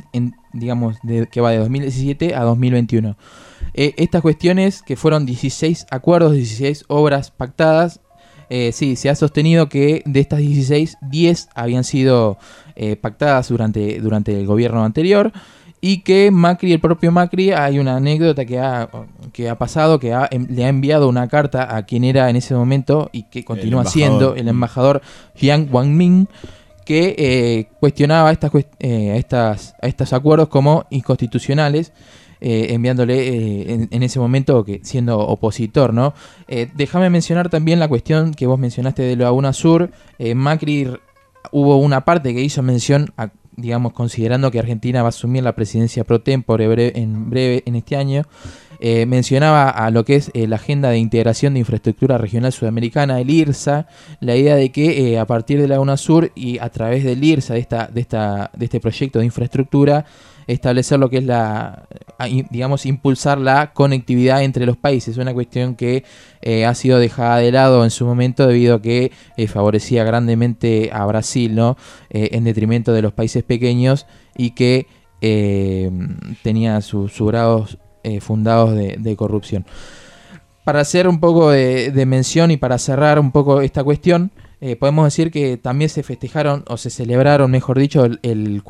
que va de 2017 a 2021. Estas cuestiones, que fueron 16 acuerdos, 16 obras pactadas, sí, se ha sostenido que de estas 16, 10 habían sido pactadas durante el gobierno anterior. Y que el propio Macri, hay una anécdota que ha pasado, que le ha enviado una carta a quien era en ese momento y que continúa siendo el embajador Jiang Wangmin, que cuestionaba estos acuerdos como inconstitucionales, enviándole en ese momento, que siendo opositor, ¿no? Déjame mencionar también la cuestión que vos mencionaste de la UNASUR. Macri, hubo una parte que hizo mención a, considerando que Argentina va a asumir la presidencia pro tempore en breve en este año, mencionaba a lo que es la Agenda de Integración de Infraestructura Regional Sudamericana, el IRSA, la idea de que a partir de la UNASUR y a través del IRSA, de este proyecto de infraestructura, establecer lo que es impulsar la conectividad entre los países, una cuestión que ha sido dejada de lado en su momento debido a que favorecía grandemente a Brasil, ¿no? En detrimento de los países pequeños, y que tenía sus grados fundados de corrupción. Para hacer un poco de mención y para cerrar un poco esta cuestión, podemos decir que también se festejaron, o se celebraron, mejor dicho, el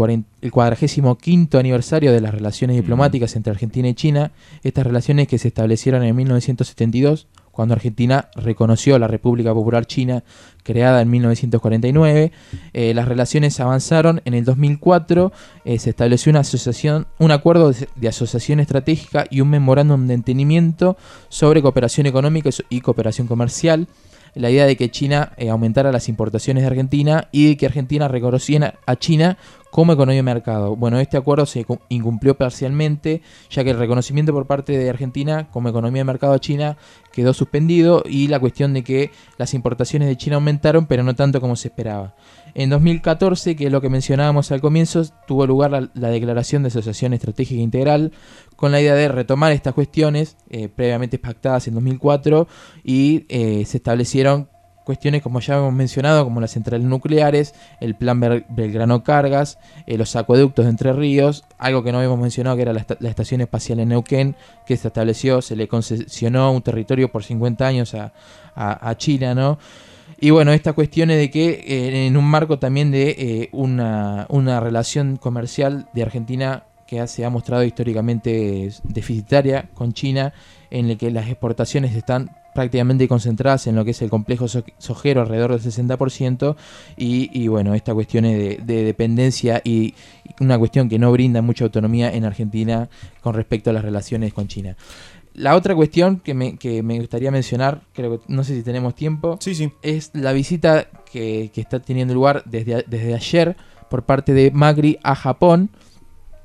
45º aniversario de las relaciones diplomáticas entre Argentina y China. Estas relaciones que se establecieron en 1972, cuando Argentina reconoció la República Popular China, creada en 1949. Las relaciones avanzaron. En el 2004 se estableció un acuerdo de asociación estratégica y un memorándum de entendimiento sobre cooperación económica y cooperación comercial. La idea de que China aumentara las importaciones de Argentina y de que Argentina reconociera a China como economía de mercado. Bueno, este acuerdo se incumplió parcialmente, ya que el reconocimiento por parte de Argentina como economía de mercado a China quedó suspendido, y la cuestión de que las importaciones de China aumentaron, pero no tanto como se esperaba. En 2014, que es lo que mencionábamos al comienzo, tuvo lugar la declaración de asociación estratégica integral, con la idea de retomar estas cuestiones previamente pactadas en 2004, y se establecieron cuestiones, como ya hemos mencionado, como las centrales nucleares, el plan Belgrano Cargas, los acueductos de Entre Ríos, algo que no habíamos mencionado, que era la estación espacial en Neuquén, que se estableció, se le concesionó un territorio por 50 años a China, ¿no? Y bueno, estas cuestiones de que en un marco también de una relación comercial de Argentina que se ha mostrado históricamente deficitaria con China, en el que las exportaciones están prácticamente concentradas en lo que es el complejo sojero, alrededor del 60%, y bueno, esta cuestión de dependencia y una cuestión que no brinda mucha autonomía en Argentina con respecto a las relaciones con China. La otra cuestión que me gustaría mencionar, creo que no sé si tenemos tiempo, sí. Es la visita que está teniendo lugar desde ayer por parte de Macri a Japón.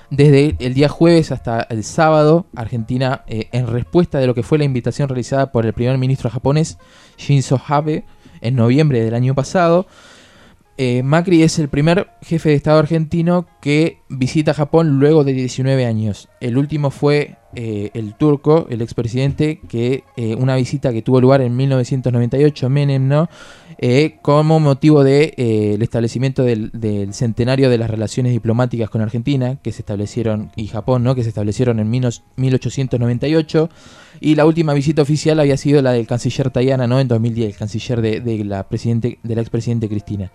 Desde el día jueves hasta el sábado, Argentina, en respuesta de lo que fue la invitación realizada por el primer ministro japonés, Shinzo Abe, en noviembre del año pasado, Macri es el primer jefe de Estado argentino que visita Japón luego de 19 años. El último fue el turco, el expresidente, que una visita que tuvo lugar en 1998, Menem, ¿no? Como motivo de el establecimiento del centenario de las relaciones diplomáticas con Argentina, que se establecieron, y Japón, ¿no? Que se establecieron en 1898. Y la última visita oficial había sido la del canciller Tayana, ¿no? En 2010, el canciller de la expresidente Cristina.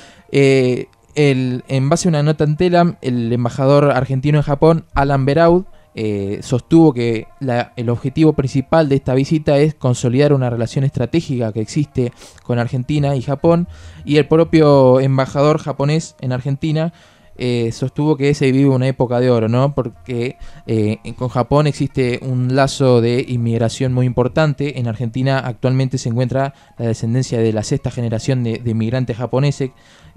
En base a una nota en Telam, el embajador argentino en Japón, Alan Beraud, sostuvo que el objetivo principal de esta visita es consolidar una relación estratégica que existe con Argentina y Japón, y el propio embajador japonés en Argentina sostuvo que se vive una época de oro, ¿no? Porque con Japón existe un lazo de inmigración muy importante. En Argentina actualmente se encuentra la descendencia de la sexta generación de inmigrantes japoneses.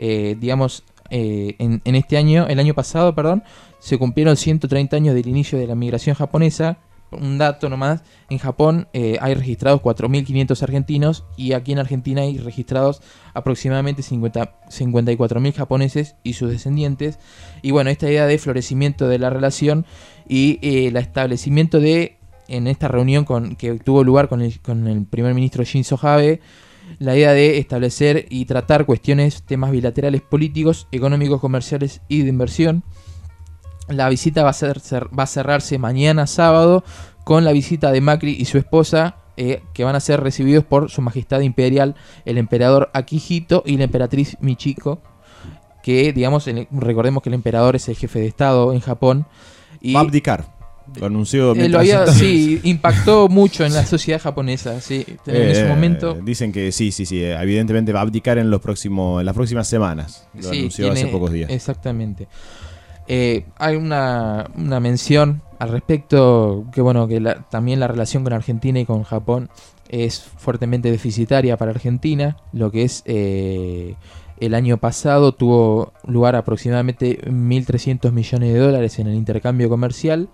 En este año, el año pasado, se cumplieron 130 años del inicio de la migración japonesa. Un dato nomás, en Japón hay registrados 4.500 argentinos, y aquí en Argentina hay registrados aproximadamente 54.000 japoneses y sus descendientes. Y bueno, esta idea de florecimiento de la relación y el establecimiento en esta reunión que tuvo lugar con el primer ministro Shinzo Abe, la idea de establecer y tratar temas bilaterales políticos, económicos, comerciales y de inversión. La visita va a cerrarse mañana sábado con la visita de Macri y su esposa, que van a ser recibidos por su majestad imperial, el emperador Akihito y la emperatriz Michiko, que recordemos que el emperador es el jefe de Estado en Japón. Y va a abdicar. Lo anunció sí, impactó mucho en la sociedad japonesa, sí, en ese momento. Dicen que sí, evidentemente va a abdicar en las próximas semanas. Lo anunció hace pocos días. Exactamente. Hay una mención al respecto, que también la relación con Argentina y con Japón es fuertemente deficitaria para Argentina. Lo que es el año pasado tuvo lugar aproximadamente 1.300 millones de dólares en el intercambio comercial.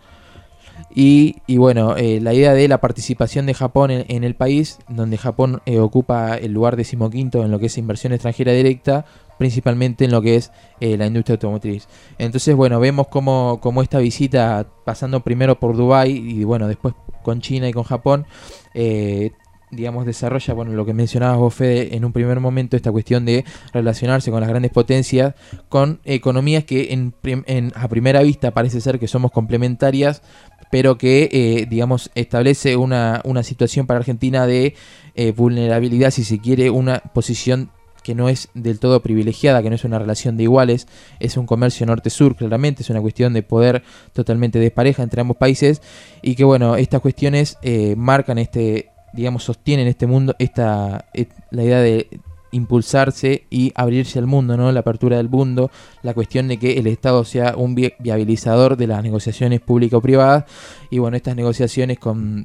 Y la idea de la participación de Japón en el país, donde Japón ocupa el lugar 15º en lo que es inversión extranjera directa, principalmente en lo que es la industria automotriz. Entonces, vemos cómo esta visita, pasando primero por Dubái y después con China y con Japón, desarrolla, lo que mencionabas vos, Fede, en un primer momento, esta cuestión de relacionarse con las grandes potencias, con economías que a primera vista parece ser que somos complementarias, pero que, establece una situación para Argentina de vulnerabilidad, si se quiere, una posición que no es del todo privilegiada, que no es una relación de iguales, es un comercio norte-sur, claramente, es una cuestión de poder totalmente despareja entre ambos países, y que, estas cuestiones marcan sostienen este mundo, la idea de impulsarse y abrirse al mundo, ¿no? La apertura del mundo, la cuestión de que el Estado sea un viabilizador de las negociaciones público-privadas, y estas negociaciones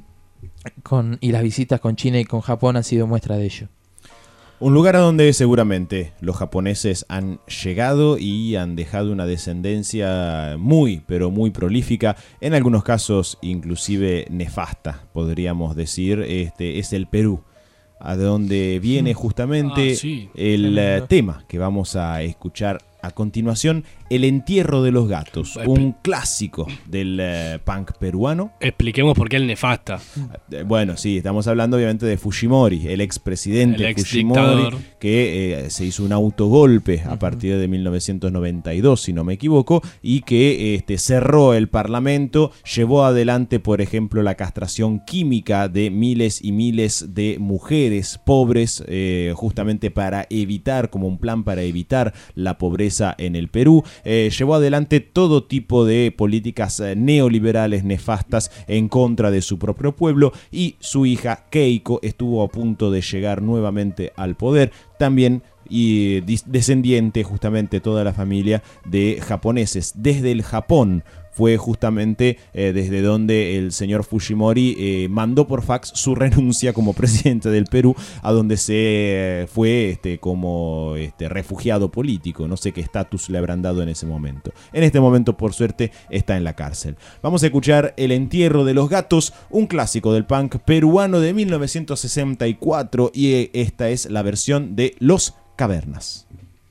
y las visitas con China y con Japón han sido muestra de ello. Un lugar a donde seguramente los japoneses han llegado y han dejado una descendencia muy, pero muy prolífica, en algunos casos inclusive nefasta, podríamos decir, es el Perú, a donde viene justamente el tema que vamos a escuchar a continuación, El entierro de los gatos, un clásico del punk peruano. Expliquemos por qué el nefasta. Bueno, sí, estamos hablando obviamente de Fujimori, el expresidente Fujimori, que se hizo un autogolpe a partir de 1992, si no me equivoco, y que cerró el parlamento, llevó adelante, por ejemplo, la castración química de miles y miles de mujeres pobres, justamente para evitar, como un plan para evitar la pobreza en el Perú. Llevó adelante todo tipo de políticas neoliberales nefastas en contra de su propio pueblo, y su hija Keiko estuvo a punto de llegar nuevamente al poder. También y descendiente justamente toda la familia de japoneses. Desde el Japón fue justamente desde donde el señor Fujimori mandó por fax su renuncia como presidente del Perú, a donde se fue como refugiado político. No sé qué estatus le habrán dado en ese momento. En este momento, por suerte, está en la cárcel. Vamos a escuchar El entierro de los gatos, un clásico del punk peruano de 1964, y esta es la versión de Los Cavernas.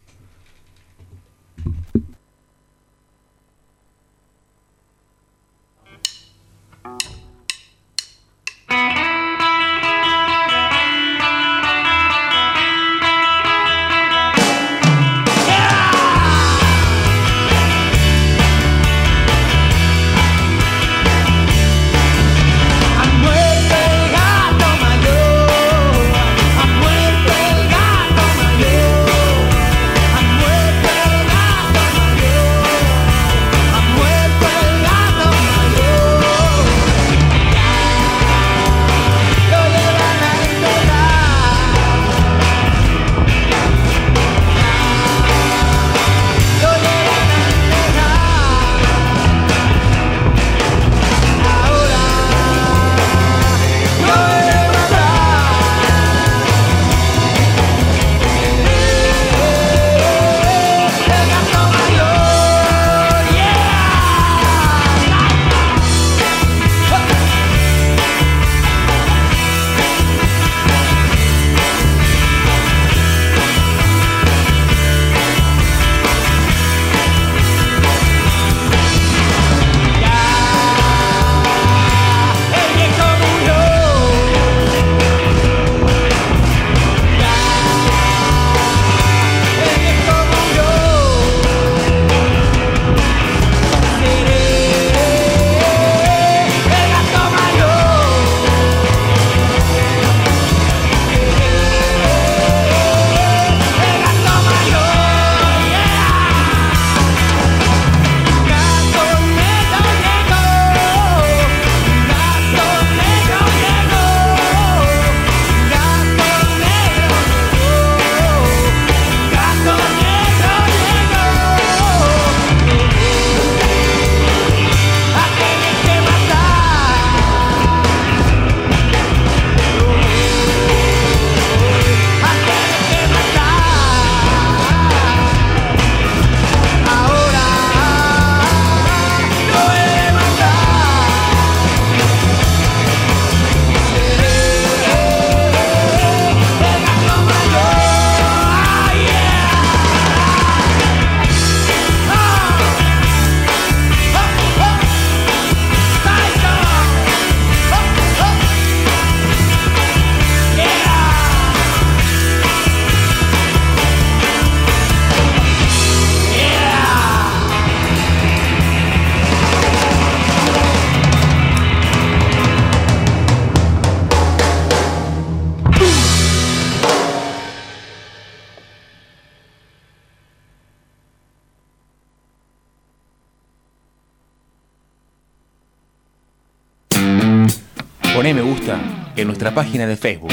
Poné me gusta en nuestra página de Facebook.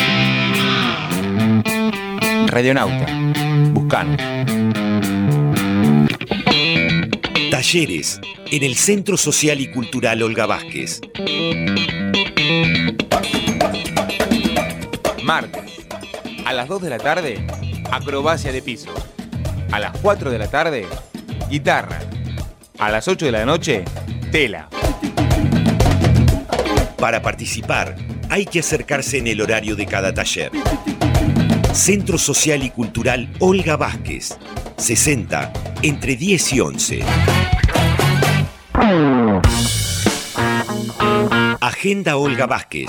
Radionauta. Buscanos. Talleres en el Centro Social y Cultural Olga Vázquez. Martes, a las 2 de la tarde, acrobacia de piso. A las 4 de la tarde, guitarra. A las 8 de la noche, tela. Para participar, hay que acercarse en el horario de cada taller. Centro Social y Cultural Olga Vázquez, 60, entre 10 y 11. Agenda Olga Vázquez.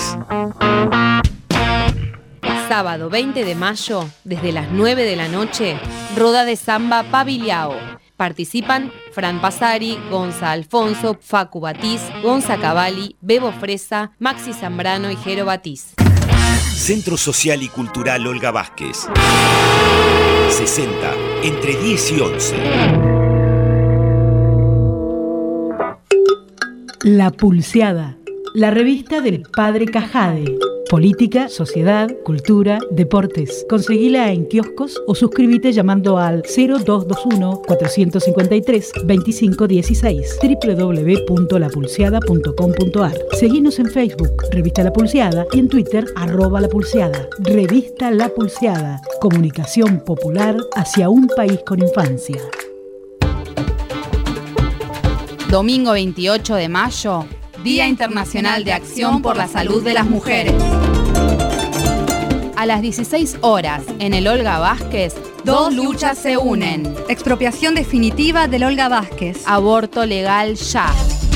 Sábado 20 de mayo, desde las 9 de la noche, Roda de Samba Paviliao. Participan Fran Pasari, Gonza Alfonso, Facu Batiz, Gonza Cavalli, Bebo Fresa, Maxi Zambrano y Jero Batiz. Centro Social y Cultural Olga Vázquez, 60, entre 10 y 11. La Pulseada, la revista del Padre Cajade. Política, sociedad, cultura, deportes. Conseguila en kioscos o suscríbete llamando al 0221-453-2516 www.lapulseada.com.ar. Seguinos en Facebook, Revista La Pulseada, y en Twitter, @lapulseada. Revista La Pulseada. Comunicación popular hacia un país con infancia. Domingo 28 de mayo, Día Internacional de Acción por la Salud de las Mujeres. A las 16 horas, en el Olga Vázquez, dos luchas se unen. Expropiación definitiva del Olga Vázquez. Aborto legal ya.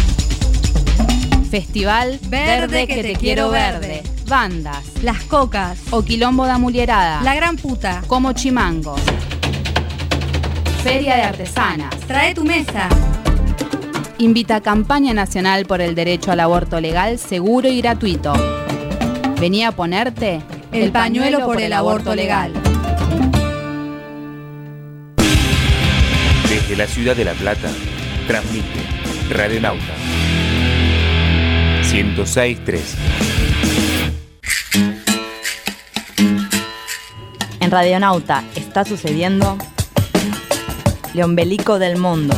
Festival Verde que te quiero verde. Bandas Las Cocas, O Quilombo da Mulierada, La Gran Puta, Como Chimangos. Feria de Artesanas. Trae tu mesa. Invita a Campaña Nacional por el Derecho al Aborto Legal, Seguro y Gratuito. Vení a ponerte el pañuelo por el aborto legal. Desde la ciudad de La Plata, transmite Radionauta 106.3. En Radionauta está sucediendo Leombelico del Mundo.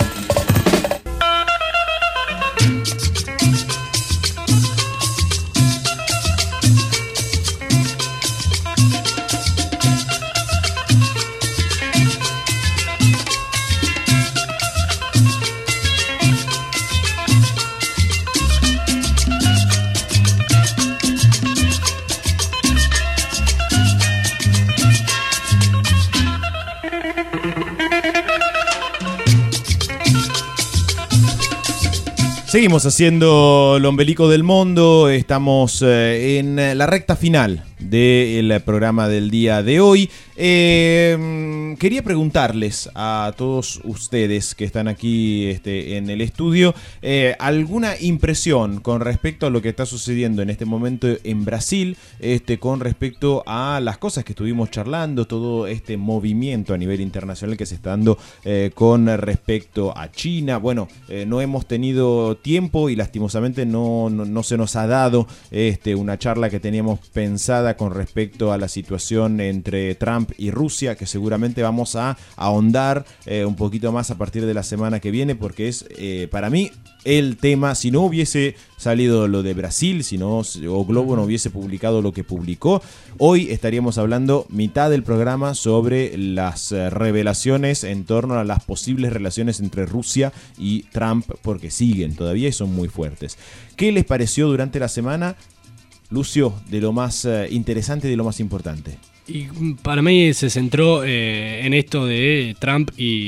Seguimos haciendo el ombelico del mundo, estamos en la recta final del programa del día de hoy. Quería preguntarles a todos ustedes que están aquí en el estudio alguna impresión con respecto a lo que está sucediendo en este momento en Brasil, con respecto a las cosas que estuvimos charlando, todo este movimiento a nivel internacional que se está dando con respecto a China. Bueno, no hemos tenido tiempo y lastimosamente no se nos ha dado una charla que teníamos pensada con respecto a la situación entre Trump y Rusia, que seguramente vamos a ahondar un poquito más a partir de la semana que viene, porque es para mí el tema. Si no hubiese salido lo de Brasil, o Globo no hubiese publicado lo que publicó, hoy estaríamos hablando mitad del programa sobre las revelaciones en torno a las posibles relaciones entre Rusia y Trump, porque siguen todavía y son muy fuertes. ¿Qué les pareció durante la semana, Lucio, de lo más interesante y de lo más importante? Y para mí se centró en esto de Trump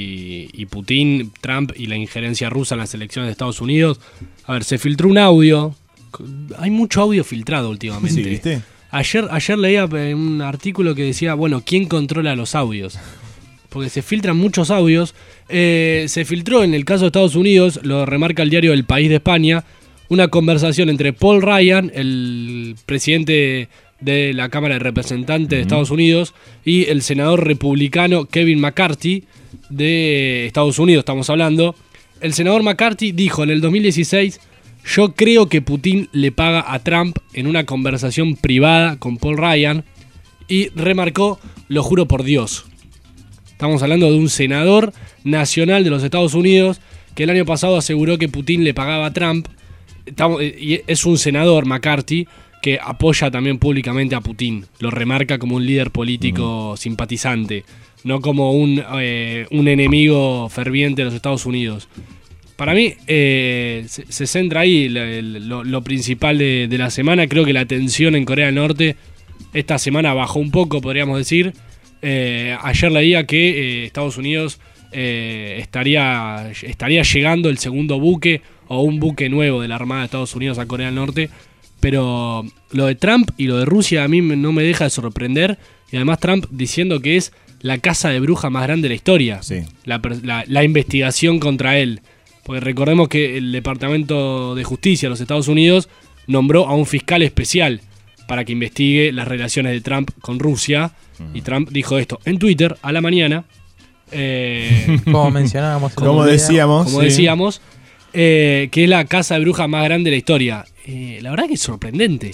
y Putin, Trump y la injerencia rusa en las elecciones de Estados Unidos. A ver, se filtró un audio. Hay mucho audio filtrado últimamente. Sí, ¿viste? Ayer leía un artículo que decía, bueno, ¿quién controla los audios? Porque se filtran muchos audios. Se filtró en el caso de Estados Unidos, lo remarca el diario El País de España, una conversación entre Paul Ryan, el presidente de la Cámara de Representantes de Estados Unidos, y el senador republicano Kevin McCarthy de Estados Unidos, estamos hablando. El senador McCarthy dijo en el 2016, yo creo que Putin le paga a Trump, en una conversación privada con Paul Ryan, y remarcó, lo juro por Dios. Estamos hablando de un senador nacional de los Estados Unidos que el año pasado aseguró que Putin le pagaba a Trump. Y es un senador, McCarthy, que apoya también públicamente a Putin. Lo remarca como un líder político simpatizante, no como un enemigo ferviente de los Estados Unidos. Para mí se centra ahí lo principal de la semana. Creo que la tensión en Corea del Norte esta semana bajó un poco, podríamos decir. Ayer leía que Estados Unidos estaría llegando el segundo buque o un buque nuevo de la Armada de Estados Unidos a Corea del Norte. Pero lo de Trump y lo de Rusia a mí no me deja de sorprender. Y además Trump diciendo que es la casa de bruja más grande de la historia. Sí. La investigación contra él. Porque recordemos que el Departamento de Justicia de los Estados Unidos nombró a un fiscal especial para que investigue las relaciones de Trump con Rusia. Y Trump dijo esto en Twitter a la mañana. Como mencionábamos. Como decíamos, que es la casa de brujas más grande de la historia. La verdad que es sorprendente. Sí.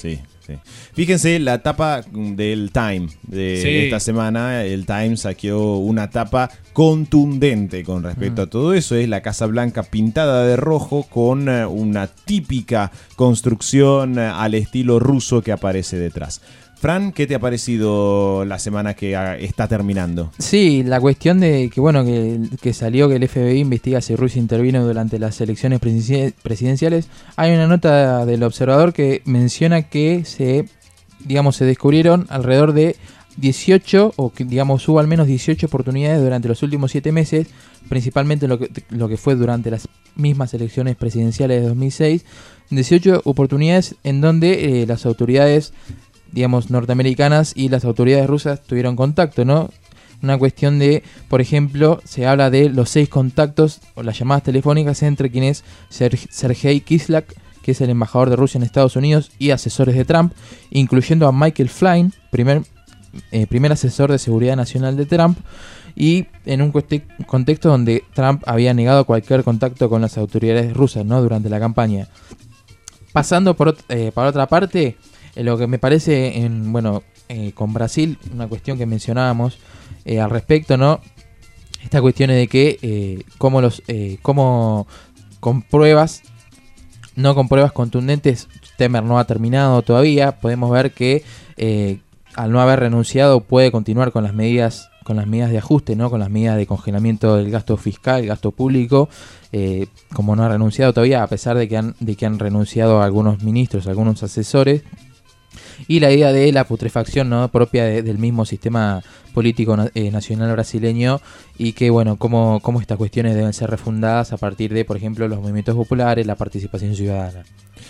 Sí. Fíjense la tapa del Time de esta semana. El Time saqueó una tapa contundente con respecto a todo eso. Es la Casa Blanca pintada de rojo con una típica construcción al estilo ruso que aparece detrás. Fran, ¿qué te ha parecido la semana que está terminando? Sí, la cuestión de que bueno que salió que el FBI investiga si Rusia intervino durante las elecciones presidenciales. Hay una nota del Observador que menciona que se descubrieron alrededor de 18, o que hubo al menos 18 oportunidades durante los últimos 7 meses, principalmente lo que fue durante las mismas elecciones presidenciales de 2006, 18 oportunidades en donde las autoridades norteamericanas y las autoridades rusas tuvieron contacto, ¿no? Una cuestión de, por ejemplo, se habla de los 6 contactos o las llamadas telefónicas entre quien es Sergei Kislyak, que es el embajador de Rusia en Estados Unidos, y asesores de Trump, incluyendo a Michael Flynn, primer asesor de seguridad nacional de Trump, y en un contexto donde Trump había negado cualquier contacto con las autoridades rusas, ¿no? Durante la campaña. Pasando para otra parte, lo que me parece con Brasil, una cuestión que mencionábamos al respecto, ¿no? Esta cuestión es de que cómo con pruebas contundentes, Temer no ha terminado todavía. Podemos ver que al no haber renunciado puede continuar con las medidas de ajuste, ¿no? Con las medidas de congelamiento del gasto fiscal, el gasto público, como no ha renunciado todavía, a pesar de que han renunciado algunos ministros, algunos asesores. Y la idea de la putrefacción, ¿no? Propia del mismo sistema político nacional brasileño, y que cómo estas cuestiones deben ser refundadas a partir de, por ejemplo, los movimientos populares, la participación ciudadana.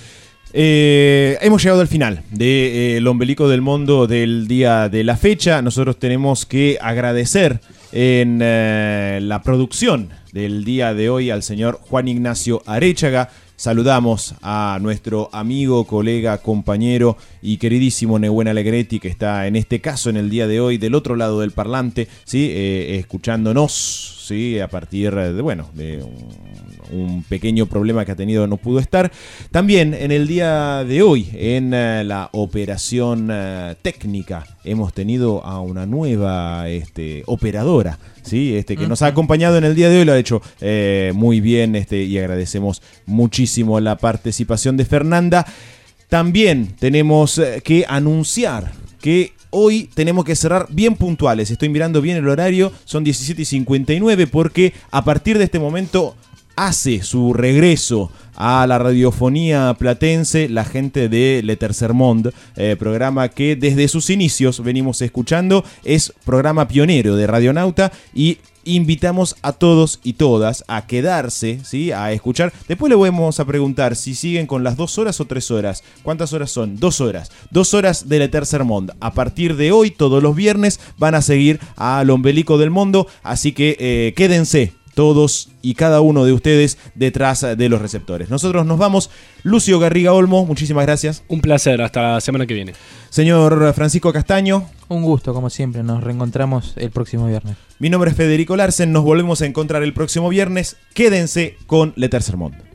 Hemos llegado al final del Ombelico del Mundo del día de la fecha. Nosotros tenemos que agradecer en la producción del día de hoy al señor Juan Ignacio Arechaga. Saludamos a nuestro amigo, colega, compañero y queridísimo Nehuen Alegretti, que está en este caso en el día de hoy del otro lado del parlante, ¿sí? Escuchándonos, ¿sí? A partir de un pequeño problema que ha tenido, no pudo estar. También en el día de hoy, en la operación técnica, hemos tenido a una nueva operadora, ¿sí? Que nos ha acompañado en el día de hoy, lo ha hecho muy bien, y agradecemos muchísimo la participación de Fernanda. También tenemos que anunciar que hoy tenemos que cerrar bien puntuales. Estoy mirando bien el horario, son 17:59, porque a partir de este momento hace su regreso a la radiofonía platense la gente de Le Tercer Monde, programa que desde sus inicios venimos escuchando. Es programa pionero de Radionauta y invitamos a todos y todas a quedarse, ¿sí? A escuchar. Después le vamos a preguntar si siguen con las 2 horas o 3 horas. ¿Cuántas horas son? 2 horas. 2 horas de Le Tercer Monde. A partir de hoy, todos los viernes, van a seguir al Ombelico del Mundo. Así que quédense todos y cada uno de ustedes detrás de los receptores. Nosotros nos vamos. Lucio Garriga Olmo, muchísimas gracias. Un placer, hasta la semana que viene. Señor Francisco Castaño. Un gusto, como siempre. Nos reencontramos el próximo viernes. Mi nombre es Federico Larsen. Nos volvemos a encontrar el próximo viernes. Quédense con Le Tercer Monde.